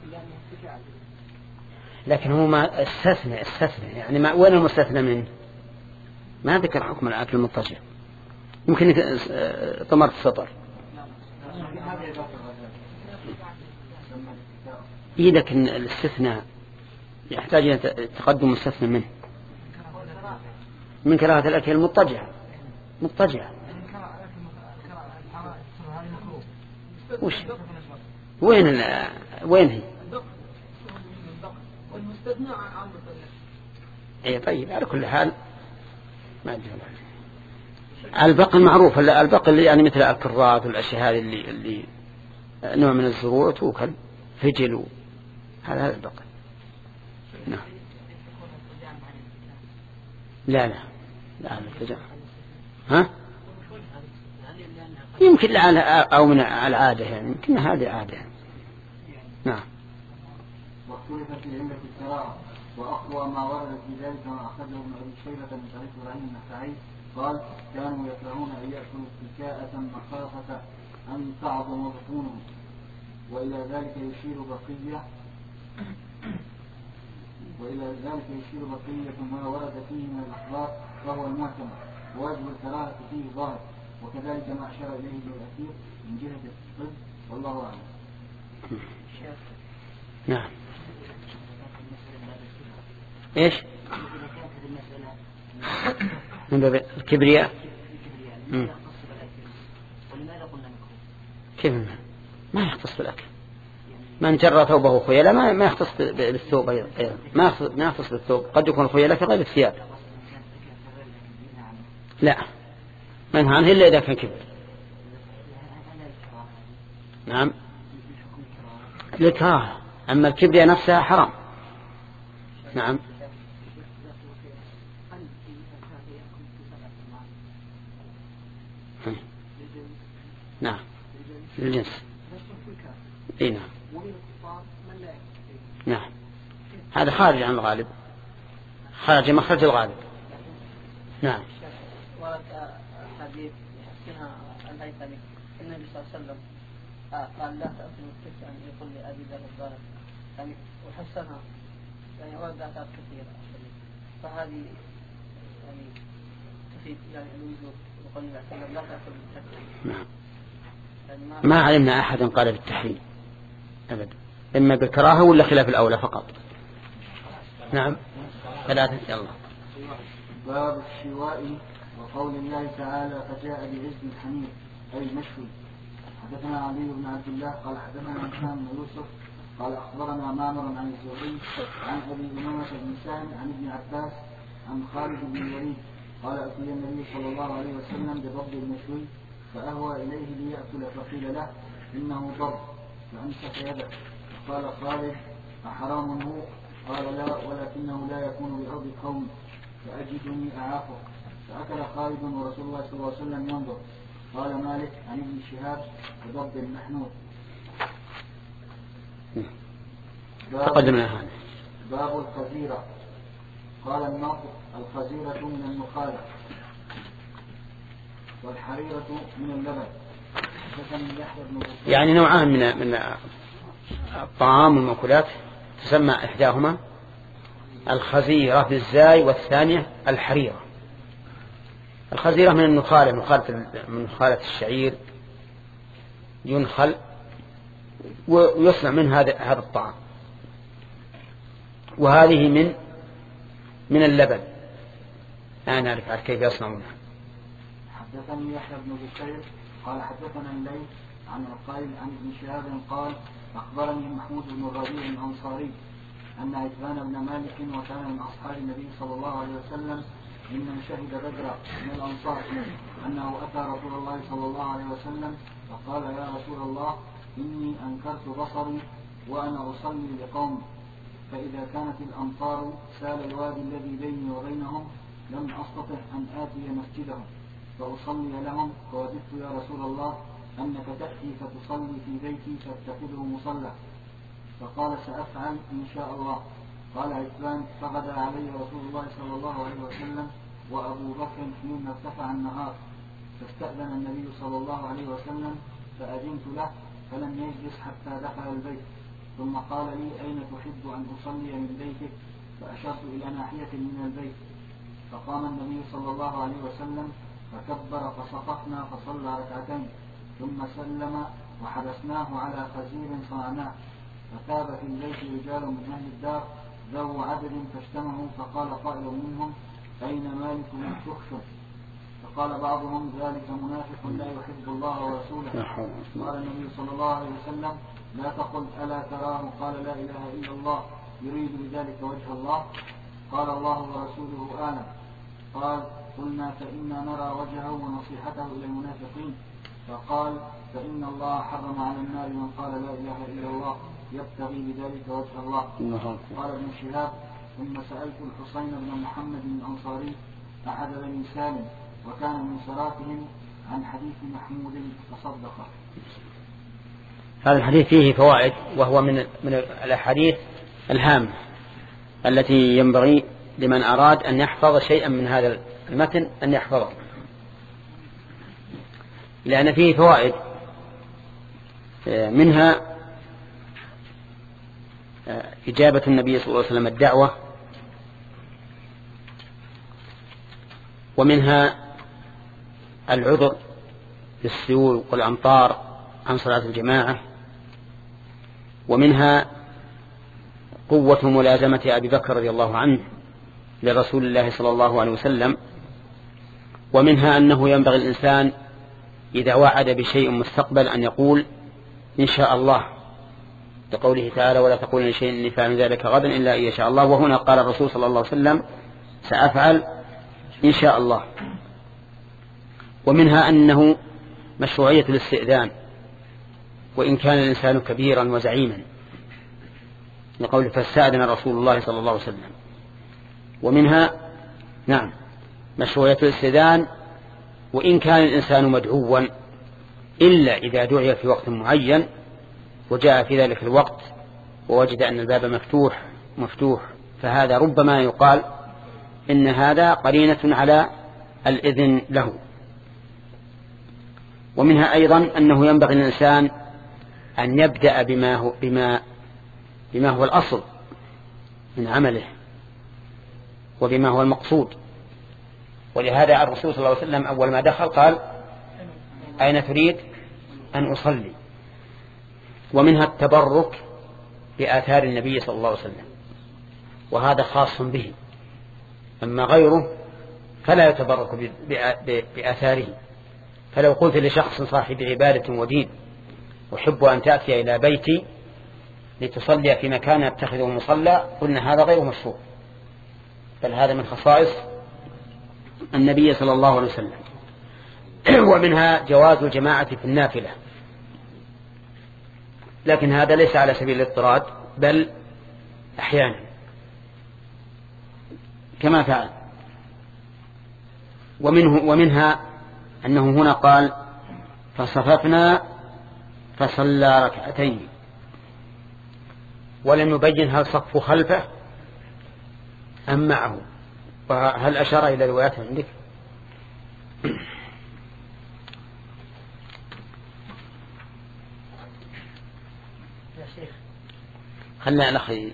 لكن هو ما استثنى استثنى يعني ما وين المستثنى منه؟ ما ذكر حكم الأكل المضطجع. يمكن طمرت السطر إيه لكن الاستثناء يحتاج إلى تقدم مستثنى منه من كراهة الأكل المضطجع مضطجع. وش وين ال... وين هي؟ اي طيب على كل حال ما ادري البقل معروف. البقل يعني مثل الكرات والاشياء هذه اللي اللي نوع من الزروع توكل فجل هذا هذا البقل. نعم لا لا لا الارتجاع ها يمكن لعل أو من العادة يعني يمكن هذه عادة. نعم. واختلف في علة الكراهة وأقوى ما ورد في ذلك ما أخرجه ابن أبي شيبة من طريق إبراهيم النخعي قال كانوا يكرهون أن يأكلوا اتكاءة مخافة أن تعظم بطونهم. وإلى ذلك يشير بقية وإلى ذلك يشير بقية ما ورد فيه من الأخبار فهو المعتمد وواجب الكراهة فيه ظاهر وكذلك ما أشار إليه ابن الأثير من جهة الطب والله أعلم. نعم. إيش؟ من باب الكبرياء. كيف ما يختص بالأكل؟ من جر ثوبه خيلاء ما ما يختص بالثوب أيضا، ما يختص ما يختص بالثوب، قد يكون خيلاء في غير الثياب. لا منهى عنه إلا إذا كان كبر. نعم لكراهة، أما الكبرياء نفسها حرام. نعم نعم للجنس. اي نعم نعم هذا خارج عن الغالب، خارج مخرج الغالب. نعم ورد حديث فيها الهيثمي النبي صلى الله عليه وسلم قال لا تأكل الكفر أن يقول لأبي ذر الضارب يعني وحسنها يعني ورد آثار كثيرة، فهذه يعني تفيد يعني الوجوب يقول النبي صلى الله عليه وسلم لا تأكل الكفر. نعم ما علمنا أحدا قال بالتحريم أبدا، إما بالكراهة ولا خلاف الأولى فقط. نعم ثلاثة يلا. باب الشواء وقول الله تعالى فجاء بعز الحميد أي مشوي. حدثنا علي بن عبد الله قال حدثنا هشام بن يوسف قال أخبرنا معمر عن الزهري عن أبي أمامة بن سهل عن ابن عباس عن خالد بن الوليد قال أتي النبي صلى الله عليه وسلم بضب المشوي فأهوى إليه ليأكل فقيل له إنه ضب فأمسك يده فقال خالد أحرام هو؟ قال لا ولكنه لا يكون بأرض قوم فأجدني أعافه. فأكل خالد ورسول الله صلى الله عليه وسلم ينظر. قال مالك عن ابن شهاب بضب المحنود. تقدمنا هذا. باب الخزيرة. قال الناطق الخزيرة من النخالة والحريرة من اللبن. يعني نوعان من من الطعام والمأكولات تسمى إحداهما الخزيرة بالزاي والثانية الحريرة. الخزيرة من النخالة من نخالة الشعير ينخل ويصنع من هذا هذا الطعام، وهذه من من اللبن لا نعرف كيف يصنعونها. حدثني يحيى بن بكير قال حدثنا الليث عن عقيل عن ابن شهاب قال أخبرني محمود بن الربيع الأنصاري أن عتبان بن مالك وكان من أصحاب النبي صلى الله عليه وسلم ممن شهد بدرا من الأنصار أنه أتى رسول الله صلى الله عليه وسلم فقال يا رسول الله إني أنكرت بصري وأنا أصلي لقوم فإذا كانت الأمطار سال الوادي الذي بيني وبينهم لم أستطع أن آتي مسجدهم فأصلي لهم فوجدت يا رسول الله أنك تأتي فتصلي في بيتي فاتخذه مصلى فقال سأفعل إن شاء الله. قال عتبان فغدا علي رسول الله صلى الله عليه وسلم وأبو بكر حين ارتفع النهار فاستأذن النبي صلى الله عليه وسلم فأذنت له فلم يجلس حتى دخل البيت ثم قال لي أين تحب أن أصلي من بيتك فأشرت إلى ناحية من البيت فقام النبي صلى الله عليه وسلم فكبر فصفقنا فصلى ركعتين ثم سلم وحبسناه على خزير صنعناه فتاب في البيت رجال من أهل الدار ذو عدد فاجتمعوا فقال قائل منهم أين مالك بن تخشن فقال بعضهم ذلك منافق لا يحب الله ورسوله. قال النبي صلى الله عليه وسلم لا تقل ألا تراه قال لا إله إلا الله يريد بذلك وجه الله قال الله ورسوله أعلم. قال قلنا فإنا نرى وجهه ونصيحته إلى المنافقين فقال فإن الله حرم على النار من قال لا إله إلا الله يبتغي بذلك وجه الله. قال ابن شهاب ثم سألت الحسين بن محمد الأنصاري أحد بني سالم وكان من صلاتهم عن حديث محمود فصدقه. هذا الحديث فيه فوائد وهو من من الأحاديث الهامة التي ينبغي لمن أراد أن يحفظ شيئا من هذا المتن أن يحفظه لأن فيه فوائد منها إجابة النبي صلى الله عليه وسلم الدعوة ومنها العذر بالسيول والأمطار عن صلاة الجماعة ومنها قوة ملازمة أبي بكر رضي الله عنه لرسول الله صلى الله عليه وسلم ومنها أنه ينبغي الإنسان إذا وعد بشيء مستقبل أن يقول إن شاء الله لقوله تعالى ولا تقولن لشيء إني فاعل ذلك غدا إلا إن يشاء الله. وهنا قال الرسول صلى الله عليه وسلم سأفعل إن شاء الله. ومنها أنه مشروعية الاستئذان وإن كان الإنسان كبيرا وزعيما لقوله فاستأذن رسول الله صلى الله عليه وسلم. ومنها نعم مشروعية الاستئذان وإن كان الإنسان مدعوا إلا إذا دعي في وقت معين وجاء في ذلك الوقت ووجد أن الباب مفتوح مفتوح فهذا ربما يقال إن هذا قرينة على الإذن له. ومنها أيضا أنه ينبغي للإنسان أن يبدأ بما هو, بما بما هو الأصل من عمله وبما هو المقصود. ولهذا الرسول صلى الله عليه وسلم أول ما دخل قال أين تريد أن أصلي. ومنها التبرك بآثار النبي صلى الله عليه وسلم وهذا خاص به، أما غيره فلا يتبرك بآثاره. فلو قلت لشخص صاحب عبادة ودين أحب أن تأتي إلى بيتي لتصلي في مكان يتخذه مصلى قلنا هذا غير مشروع، بل هذا من خصائص النبي صلى الله عليه وسلم. ومنها جواز الجماعة في النافلة، لكن هذا ليس على سبيل الاضطراد بل أحيانا كما فعل. ومنه ومنها أنه هنا قال فصففنا فصلى ركعتين ولم يبين هل صف خلفه أم معه. وهل أشار إلى روايات عندك؟ يا شيخ خلنا نخي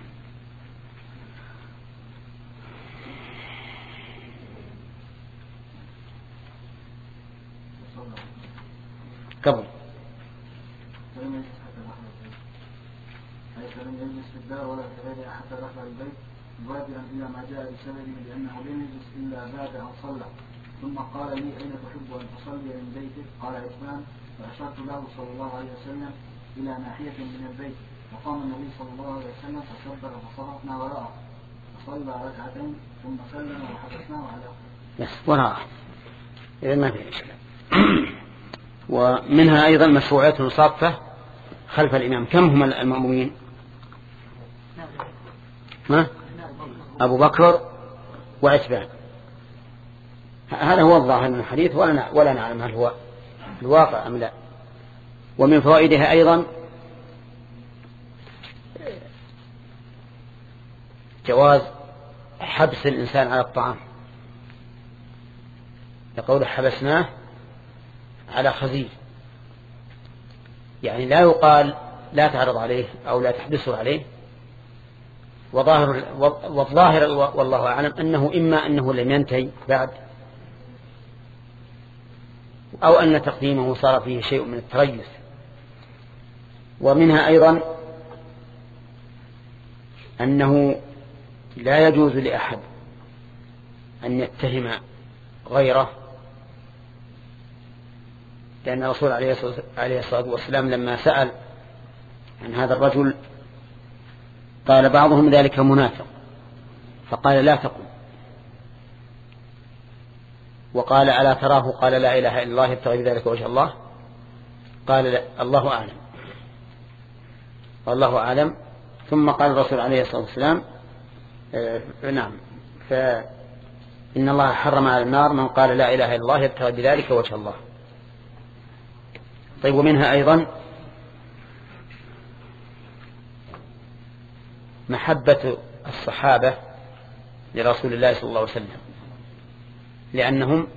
قبل فلم يجلس في الدار ولا في غيرها حتى دخل البيت مبادرا إلى ما جاء بسببه لأنه لم يجلس إلا بعد أن صلى. ثم قال لي أين تحب أن تصلي من بيتك؟ قال عثمان، فأشرت له صلى الله عليه وسلم إلى ناحية من البيت. وقام النبي صلى الله عليه وسلم فكبر فصرفنا وراءه فصلى ركعتين ثم سلم وحدثناه على بس وراءه إذا ما في إشكال. ومنها أيضا مشروعية المصافة خلف الإمام. كم هم المأمومين؟ ما؟ أبو بكر وعتبان. هذا هو الظاهر من الحديث ولا ولا نعلم هل هو الواقع أم لا. ومن فوائدها أيضا جواز حبس الإنسان على الطعام، يقول حبسناه على خزي، يعني لا يقال لا تعرض عليه أو لا تحبسه عليه. وظاهر والظاهر والله أعلم أنه إما أنه لم ينتهي بعد أو أن تقديمه صار فيه شيء من التريث. ومنها أيضا أنه لا يجوز لأحد أن يتهم غيره، لأن الرسول عليه الصلاة والسلام لما سأل عن هذا الرجل قال بعضهم ذلك منافق، فقال لا تقل. وقال ألا تراه قال لا إله إلا الله يبتغي بذلك وجه الله؟ قال لا الله أعلم والله أعلم. ثم قال الرسول عليه الصلاة والسلام آه نعم فإن الله حرم على النار من قال لا إله إلا الله يبتغي بذلك وجه الله. طيب ومنها أيضا محبة الصحابة لرسول الله صلى الله عليه وسلم، لأنهم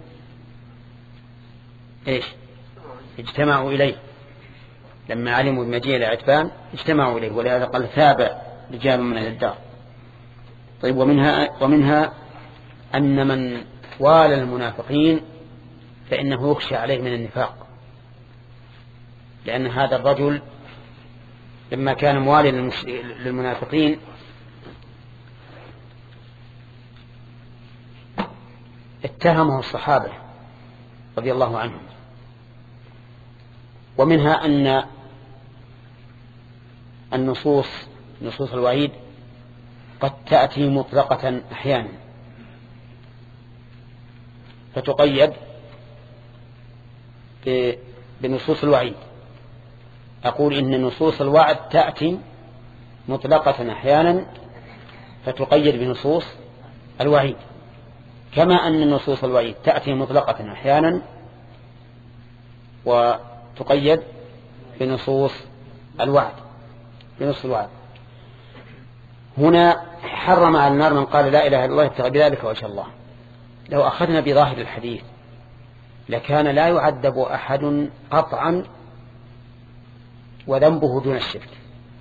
إيش اجتمعوا إليه لما علموا بمجيء العتبان اجتمعوا إليه، ولهذا قال ثاب رجال من الدار. طيب ومنها ومنها أن من والى المنافقين فإنه يخشى عليه من النفاق، لأن هذا الرجل لما كان موالي للمنافقين اتهمه الصحابة رضي الله عنهم. ومنها أن النصوص نصوص الوعيد قد تأتي مطلقة أحيانا فتقيد بنصوص الوعيد. أقول إن نصوص الوعد تأتي مطلقة أحيانا فتقيد بنصوص الوعيد، كما أن نصوص الوعيد تأتي مطلقة أحيانا وتقيد بنصوص الوعد بنص الوعد. هنا حرم على النار من قال لا إله إلا الله يبتغي بذلك وجه الله. لو أخذنا بظاهر الحديث لكان لا يعذب أحد قطعا وذنبه دون الشرك،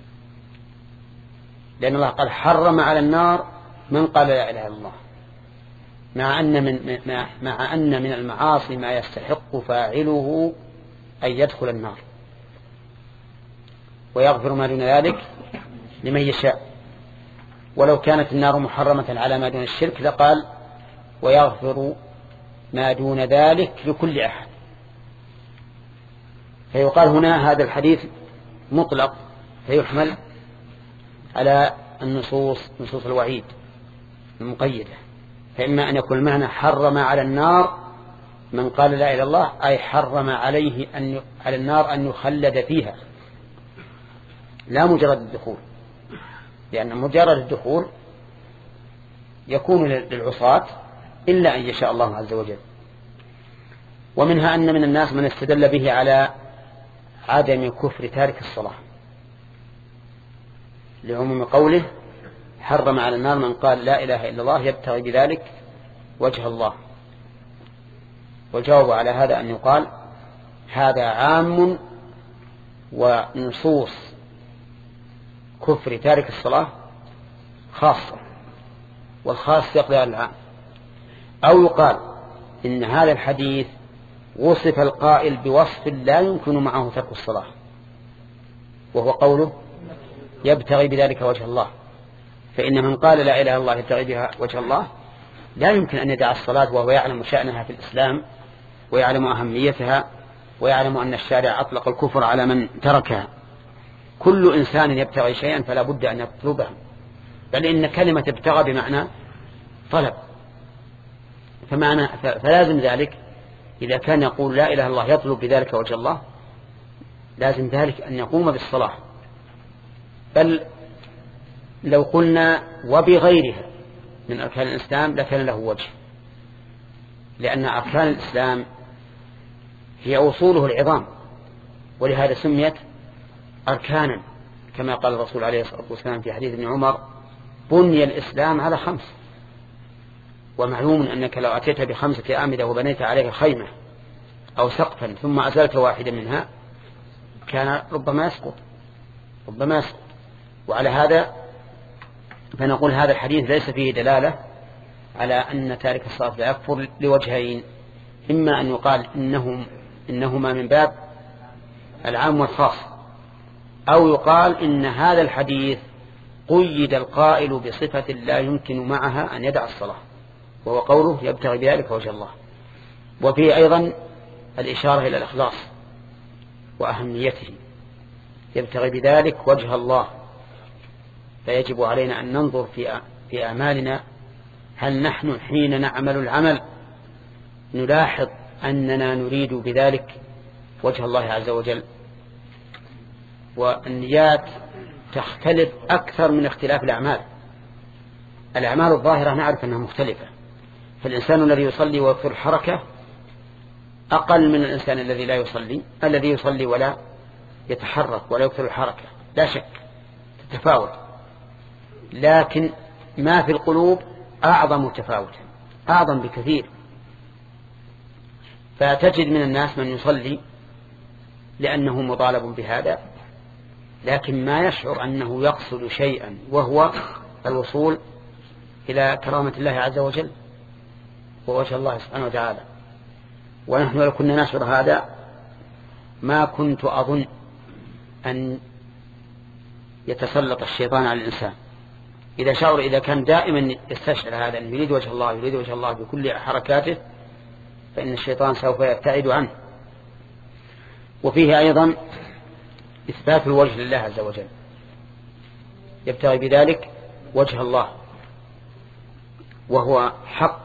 لأن الله قال حرم على النار من قال لا إله إلا الله، مع أن من, مع أن من المعاصي ما يستحق فاعله أن يدخل النار، ويغفر ما دون ذلك لمن يشاء. ولو كانت النار محرمة على ما دون الشرك لقال ويغفر ما دون ذلك لكل أحد. فيقال هنا هذا الحديث مطلق فيحمل على النصوص نصوص الوعيد المقيدة، فإما أن يكون المعنى حرم على النار من قال لا إله إلا الله، أي حرم عليه أن على النار أن يخلد فيها، لا مجرد الدخول، لأن مجرد الدخول يكون للعصاة إلا أن يشاء الله عز وجل. ومنها أن من الناس من استدل به على عدم كفر تارك الصلاة لعموم قوله حرم على النار من قال لا إله إلا الله يبتغي بذلك وجه الله. وجاوب على هذا أن يقال هذا عام، ونصوص كفر تارك الصلاة خاصة، والخاص يقضي على العام. أو يقال إن هذا الحديث وصف القائل بوصف لا يمكن معه ترك الصلاة، وهو قوله يبتغي بذلك وجه الله. فإن من قال لا إله إلا الله يبتغي بها وجه الله لا يمكن أن يدع الصلاة وهو يعلم شأنها في الإسلام ويعلم أهميتها ويعلم أن الشارع أطلق الكفر على من تركها. كل إنسان يبتغي شيئا فلا بد أن يطلبه، بل إن كلمة ابتغى بمعنى طلب، فمعنى فلازم ذلك إذا كان يقول لا إله إلا الله يطلب بذلك وجه الله لازم ذلك أن يقوم بالصلاة. بل لو قلنا وبغيرها من أركان الإسلام لكان له وجه، لأن أركان الإسلام هي أصوله العظام، ولهذا سميت أركانا، كما قال الرسول عليه الصلاة والسلام في حديث ابن عمر بني الإسلام على خمس. ومعلوم أنك لو أتيت بخمسة أعمدة وبنيت عليها خيمة أو سقفا ثم أزلت واحدا منها كان ربما يسقط ربما يسقط وعلى هذا فنقول هذا الحديث ليس فيه دلالة على أن تارك الصلاة لا يكفر لوجهين: إما أن يقال إنهم إنهما من باب العام والخاص، أو يقال إن هذا الحديث قيد القائل بصفة لا يمكن معها أن يدع الصلاة، وهو قوله يبتغي بذلك وجه الله. وفيه أيضا الإشارة إلى الإخلاص وأهميته، يبتغي بذلك وجه الله. فيجب علينا أن ننظر في في أعمالنا هل نحن حين نعمل العمل نلاحظ أننا نريد بذلك وجه الله عز وجل. والنيات تختلف أكثر من اختلاف الأعمال. الأعمال الظاهرة نعرف أنها مختلفة، فالإنسان الذي يصلي ويكثر الحركة أقل من الإنسان الذي لا يصلي الذي يصلي ولا يتحرك ولا يكثر الحركة، لا شك تتفاوت، لكن ما في القلوب أعظم تفاوتا، أعظم بكثير. فتجد من الناس من يصلي لأنه مطالب بهذا، لكن ما يشعر أنه يقصد شيئا وهو الوصول إلى كرامة الله عز وجل ووجه الله سبحانه وتعالى. ونحن لو كنا نشعر هذا ما كنت أظن أن يتسلط الشيطان على الإنسان. إذا شعر إذا كان دائما يستشعر هذا أن يريد وجه الله يريد وجه الله بكل حركاته فإن الشيطان سوف يبتعد عنه. وفيه أيضا إثبات الوجه لله عز وجل، يبتغي بذلك وجه الله، وهو حق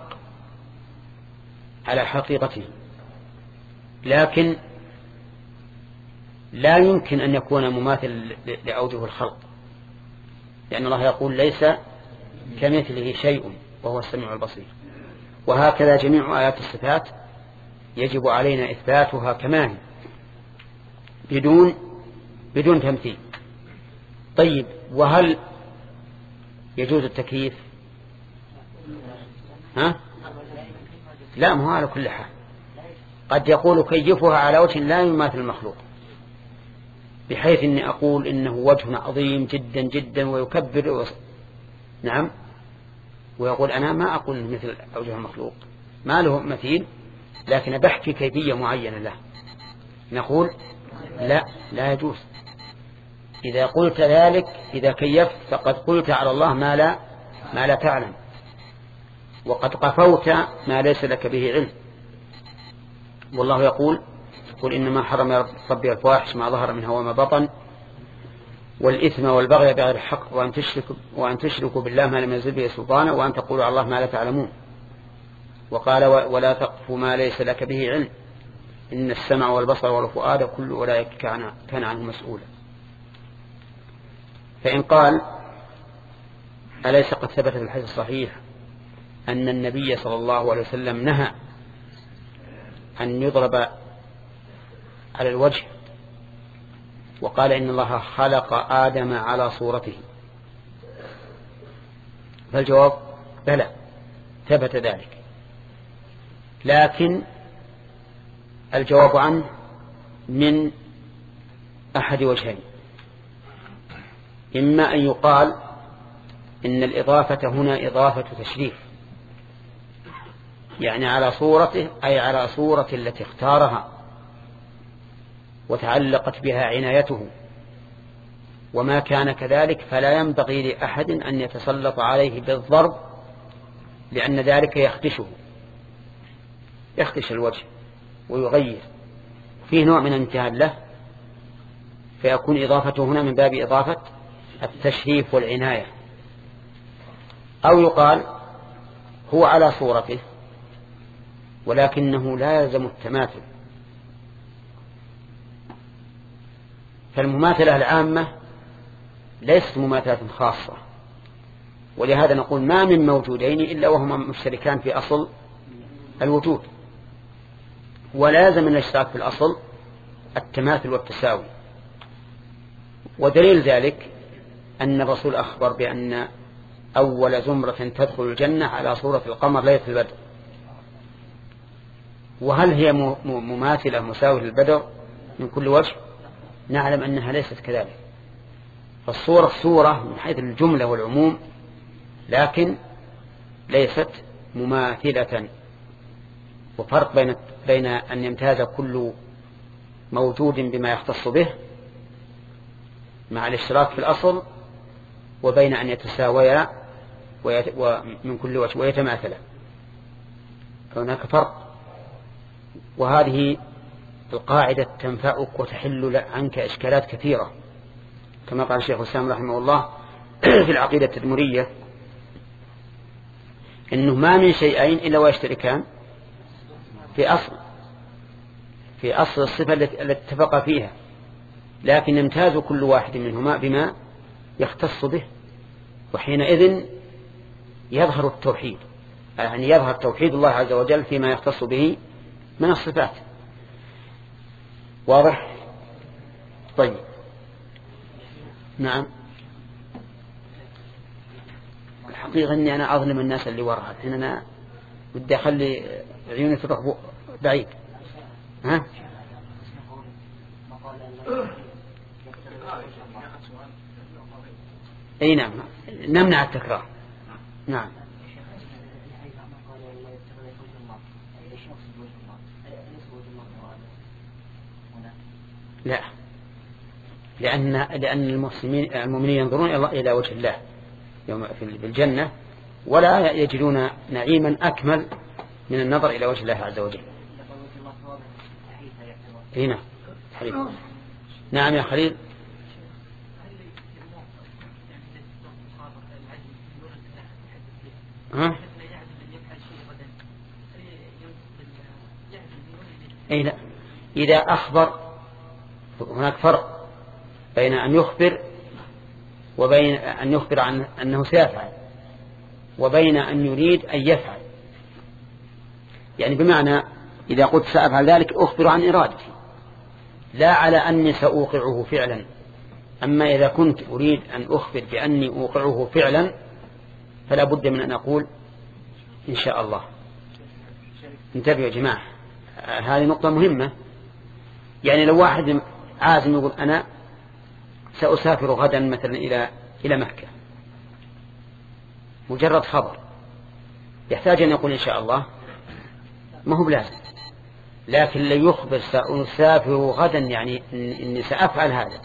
على حقيقته، لكن لا يمكن أن يكون مماثل لأوجه الخلق، لأن الله يقول ليس كمثله شيء وهو السميع البصير. وهكذا جميع آيات الصفات يجب علينا إثباتها كما هي بدون بدون تمثيل. طيب، وهل يجوز التكييف؟ ها؟ لا، مو على كل حال. قد يقول كيفها على وجه لا يماثل المخلوق، بحيث إني أقول إنه وجه عظيم جدا جدا ويكبر و... نعم، ويقول أنا ما أقول مثل أوجه المخلوق، ما له مثيل، لكن بحكي كيفية معينة له. نقول لا، لا يجوز. إذا قلت ذلك، إذا كيفت، فقد قلت على الله ما لا ما لا تعلم، وقد قفوت ما ليس لك به علم. والله يقول قل إنما حرم ربي الفواحش ما ظهر منها وما بطن والإثم والبغي بغير الحق وأن تشركوا وأن تشركوا بالله ما لم ينزل به سلطانا وأن تقولوا على الله ما لا تعلمون. وقال ولا تقف ما ليس لك به علم إن السمع والبصر والفؤاد كل أولئك كان عنه مسؤولا. فإن قال أليس قد ثبت في الحديث الصحيح أن النبي صلى الله عليه وسلم نهى أن يضرب على الوجه، وقال إن الله خلق آدم على صورته؟ فالجواب بلى، ثبت ذلك، لكن الجواب عنه من أحد وجهين: إما أن يقال إن الإضافة هنا إضافة تشريف، يعني على صورته، أي على صورة التي اختارها وتعلقت بها عنايته، وما كان كذلك فلا ينبغي لأحد أن يتسلط عليه بالضرب، لأن ذلك يخدشه يخدش الوجه ويغير فيه نوع من الامتهان له، فيكون إضافته هنا من باب إضافة التشريف والعناية. أو يقال هو على صورته ولكنه لا يلزم التماثل، فالمماثلة العامة ليست مماثلة خاصة، ولهذا نقول ما من موجودين إلا وهما مشتركان في أصل الوجود، ولازم الاشتراك في الأصل التماثل والتساوي. ودليل ذلك أن الرسول أخبر بأن أول زمرة تدخل الجنة على صورة القمر ليلة البدر. وهل هي مماثلة مساوية للبدر من كل وجه؟ نعلم أنها ليست كذلك. فالصورة صورة من حيث الجملة والعموم، لكن ليست مماثلة. وفرق بين بين أن يمتاز كل موجود بما يختص به مع الاشتراك في الأصل، وبين أن يتساويا ومن كل وجه ويتماثلا، فهناك فرق. وهذه القاعدة تنفعك وتحل عنك إشكالات كثيرة، كما قال الشيخ الإسلام رحمه الله في العقيدة التدمرية: إنه ما من شيئين إلا ويشتركان في أصل في أصل الصفة التي اتفق فيها، لكن يمتاز كل واحد منهما بما يختص به، وحينئذ يظهر التوحيد، يعني يظهر توحيد الله عز وجل فيما يختص به من الصفات. واضح؟ طيب، نعم. الحقيقة أني أنا أظلم الناس اللي وراها، إن أنا بدي أخلي عيوني تروح بعيد. ها؟ أي نعم، نمنع التكرار. نعم. لا، لأن لأن المسلمين المؤمنين ينظرون إلى وجه الله يوم في الجنة، ولا يجدون نعيما أكمل من النظر إلى وجه الله عز وجل. هنا خليل. نعم يا خليل. أي لا، إذا أخبر هناك فرق بين أن يخبر وبين أن يخبر عن أنه سيفعل وبين أن يريد أن يفعل. يعني بمعنى إذا قلت سأفعل ذلك أخبر عن إرادتي لا على أني سأوقعه فعلا. أما إذا كنت أريد أن أخبر بأني أوقعه فعلا فلا بد من أن أقول إن شاء الله. انتبهوا يا جماعة، هذه نقطة مهمة. يعني لو واحد عازم يقول أنا سأسافر غدا مثلا إلى إلى مكة، مجرد خبر، يحتاج أن يقول إن شاء الله؟ ما هو بلازم. لكن لو يخبر سأسافر غدا يعني إني سأفعل هذا،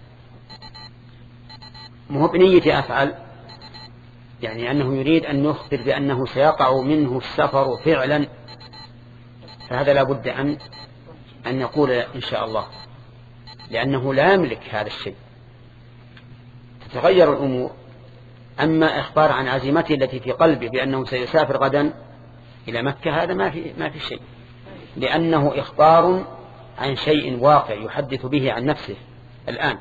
ما هو بنيتي أفعل، يعني أنه يريد أن يخبر بأنه سيقع منه السفر فعلا، فهذا لا بد أن أن يقول إن شاء الله، لأنه لا يملك هذا الشيء، تتغير الأمور. أما إخبار عن عزيمته التي في قلبه بأنه سيسافر غدا إلى مكة هذا ما في ما في شيء، لأنه إخبار عن شيء واقع يحدث به عن نفسه الآن.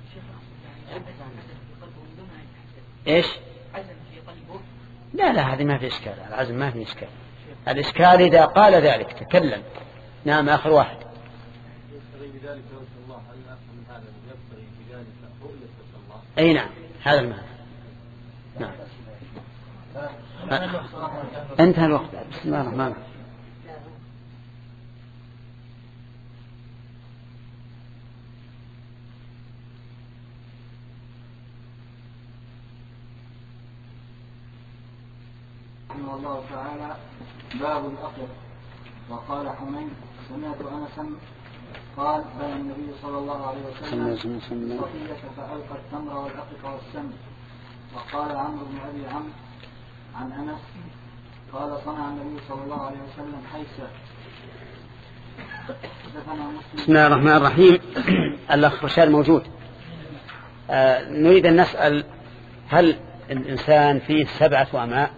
إيش؟ لا لا، هذه ما في إشكال، العزم ما في إشكال. الإشكال إذا قال ذلك تكلم. نعم، آخر واحد. أي نعم، هذا المعنى. نعم. انتهى الوقت. بسم الله الرحمن الرحيم. رحمه الله تعالى. باب الأقل. وقال حميد سمعت أنسا قال بين النبي صلى الله عليه وسلم صفية فألقى التمر والأقط والسمن. وقال عمرو بن أبي عمرو عن أنس قال صنع النبي صلى الله عليه وسلم حيث. بسم الله الرحمن الرحيم. الأخ رشاد موجود. آه نريد أن نسأل هل الإنسان فيه سبعة أمعاء؟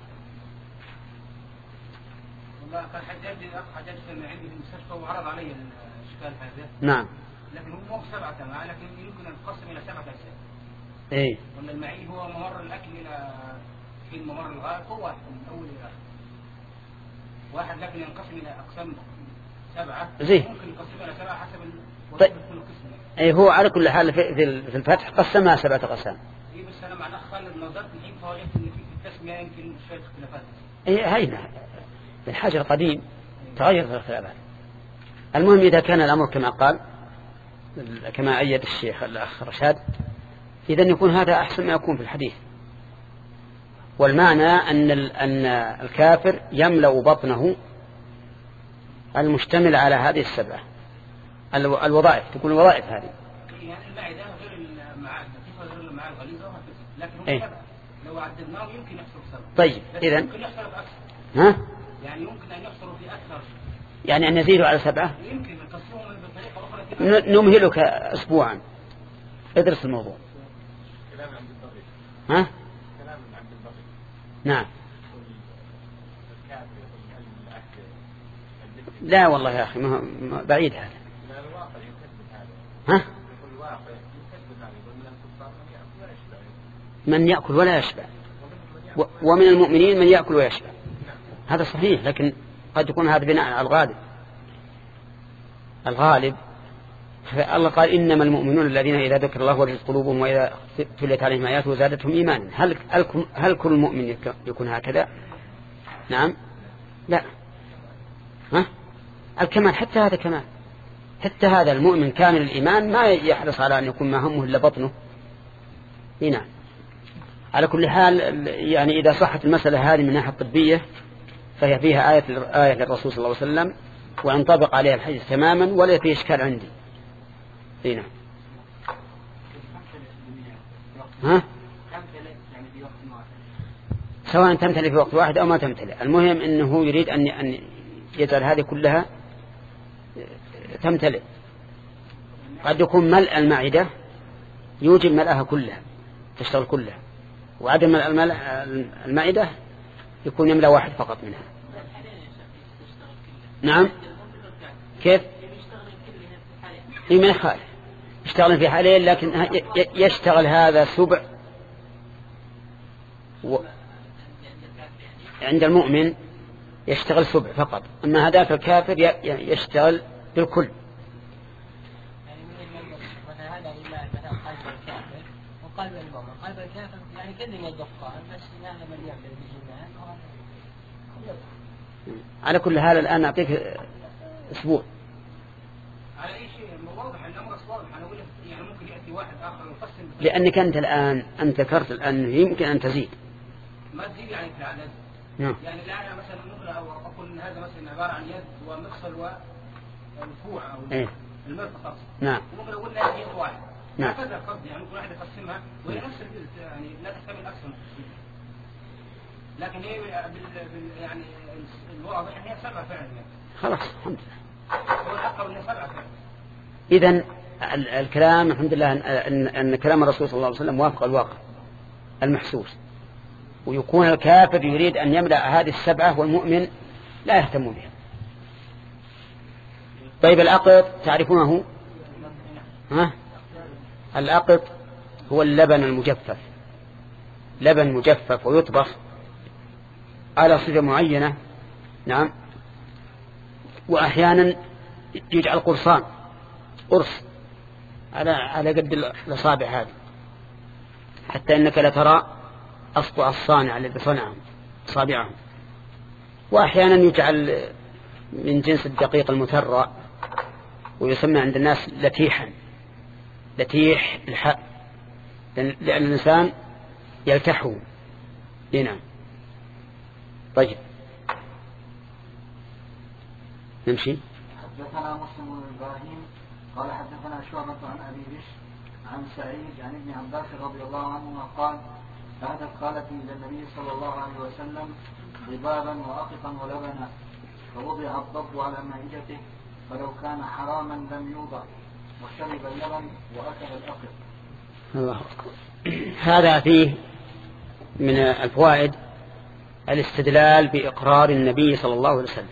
والله كان حجاج الأخ حجاج كان عندي في المستشفى وعرض علي الإشكال هذا. نعم. لكن هو مو سبعة أمعاء، لكن يمكن أن تقسم إلى سبعة أجزاء. إيه. وأن المعي هو ممر الأكل إلى حين ممر الغائط هو واحد من أول إلى آخر. واحد لكن ينقسم إلى أقسام سبعة. زين. ممكن يقسم إلى سبعة حسب طيب. كل قسم. أي هو على كل حال في في الفتح قسمها سبعة أقسام. إيه بس أنا مع الأخ خالد نظرت الحين فوجدت إن في التسمية يمكن شوية اختلافات. إيه هينا الحاجة القديم تغير في الاختلافات. المهم إذا كان الأمر كما قال كما أيد الشيخ الأخ رشاد إذن يكون هذا أحسن ما يكون في الحديث. والمعنى أن أن الكافر يملأ بطنه المشتمل على هذه السبعة الوظائف. تكون الوظائف هذه يعني المعدة غير المعاد غير المعاد غليظة لكن هو إيه؟ سبعة لو عددناه يمكن يحصل سبعة. طيب إذن يمكن يحصل في أكثر. ها؟ يعني يمكن أن يحصل في أكثر. يعني أن يزيدوا على سبعة. يمكن نقسمهم بطريقة أخرى. نمهلك أسبوعا ادرس الموضوع. ها؟ نعم. لا والله يا أخي ما بعيد هذا. ها؟ من يأكل ولا يشبع، ومن المؤمنين من يأكل ويشبع. هذا صحيح، لكن قد يكون هذا بناء على الغالب. الغالب الله قال إنما المؤمنون الذين إذا ذكر الله وجلت قلوبهم وإذا تليت عليهم آياته زادتهم إيمانا. هل هل كل مؤمن يكون هكذا؟ نعم. لا. ها؟ الكمال حتى هذا كمال، حتى هذا المؤمن كامل الإيمان ما يحرص على أن يكون ما همه إلا بطنه. نعم. على كل حال يعني إذا صحت المسألة هذه من ناحية طبية فهي فيها آية آية للرسول صلى الله عليه وسلم وينطبق عليها الحديث تماما ولا فيه إشكال عندي. نعم. ها؟ سواء تمتلئ في وقت واحد أو ما تمتلئ، المهم أنه يريد أن أن يجعل هذه كلها تمتلئ. قد يكون ملء المعدة يوجب ملأها كلها تشتغل كلها، وعدم ملء المعدة يكون يملأ واحد فقط منها. نعم. كيف؟ إيه ما يخالف يشتغل في حالين، لكن يشتغل هذا سبع و... عند المؤمن يشتغل سبع فقط، أما هذاك الكافر يشتغل بالكل. مثلا هذا لله مثلا قلب الكافر وقلب المؤمن، قلب الكافر يعني كل يوظف قائم، بس هذا من يعمل بالجماعة. على كل حال الآن أعطيك أسبوع. على أي شيء واضح الأمر واضح. أنا أقول يعني ممكن يأتي واحد آخر ويقسم. لأنك أنت الآن أنت ذكرت الآن يمكن أن تزيد. ما تزيد يعني في العدد. نعم. يعني الآن مثلا نقرأ أو أقول إن هذا مثلا عبارة عن يد ومقصل والفوع أو إيه. المرفق. نعم. ممكن أقول لها يد واحد. نعم. هذا القصد يعني ممكن واحد يقسمها وهي نفس يعني لا تكتمل أكثر. لكن هي بال بال يعني الواضح إن هي سبعة فعلا. خلاص الحمد لله. هو الأقرب إن سبعة فعلا. إذن الكلام الحمد لله أن, أن كلام الرسول صلى الله عليه وسلم وافق الواقع المحسوس، ويكون الكافر يريد أن يملأ هذه السبعة والمؤمن لا يهتم بها. طيب الأقط تعرفونه؟ ها؟ الأقط هو اللبن المجفف، لبن مجفف ويطبخ على صفة معينة. نعم. وأحيانا يجعل قرصان قرص على على قد الأصابع هذه، حتى إنك لترى أصبع الصانع الذي صنعهم أصابعهم. وأحيانا يجعل من جنس الدقيق المترى ويسمى عند الناس لتيحا، لتيح الحاء، لأن الإنسان يلتحه. نعم. طيب نمشي. حدثنا مسلم بن إبراهيم قال حدثنا شعبة عن أبي بشر عن سعيد عن ابن عباس رضي الله عنهما قال أهدت خالتي إلى النبي صلى الله عليه وسلم ضبابا وأقطا ولبنا، فوضع الضب على مائدته فلو كان حراما لم يوضع، وشرب اللبن وأكل الأقط. الله أكبر. هذا فيه من الفوائد الاستدلال بإقرار النبي صلى الله عليه وسلم،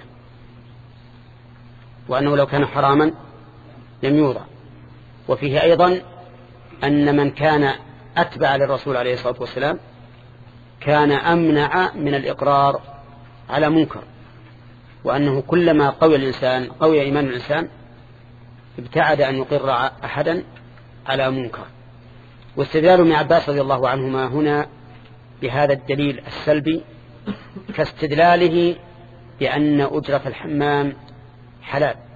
وأنه لو كان حراما لم يوضع. وفيه أيضا أن من كان أتبع للرسول عليه الصلاة والسلام كان أمنع من الإقرار على منكر، وأنه كلما قوي الإنسان قوي إيمان الإنسان ابتعد أن يقر أحدا على منكر. واستدلال ابن عباس رضي الله عنهما هنا بهذا الدليل السلبي كاستدلاله بأن أجرة الحمام حلال،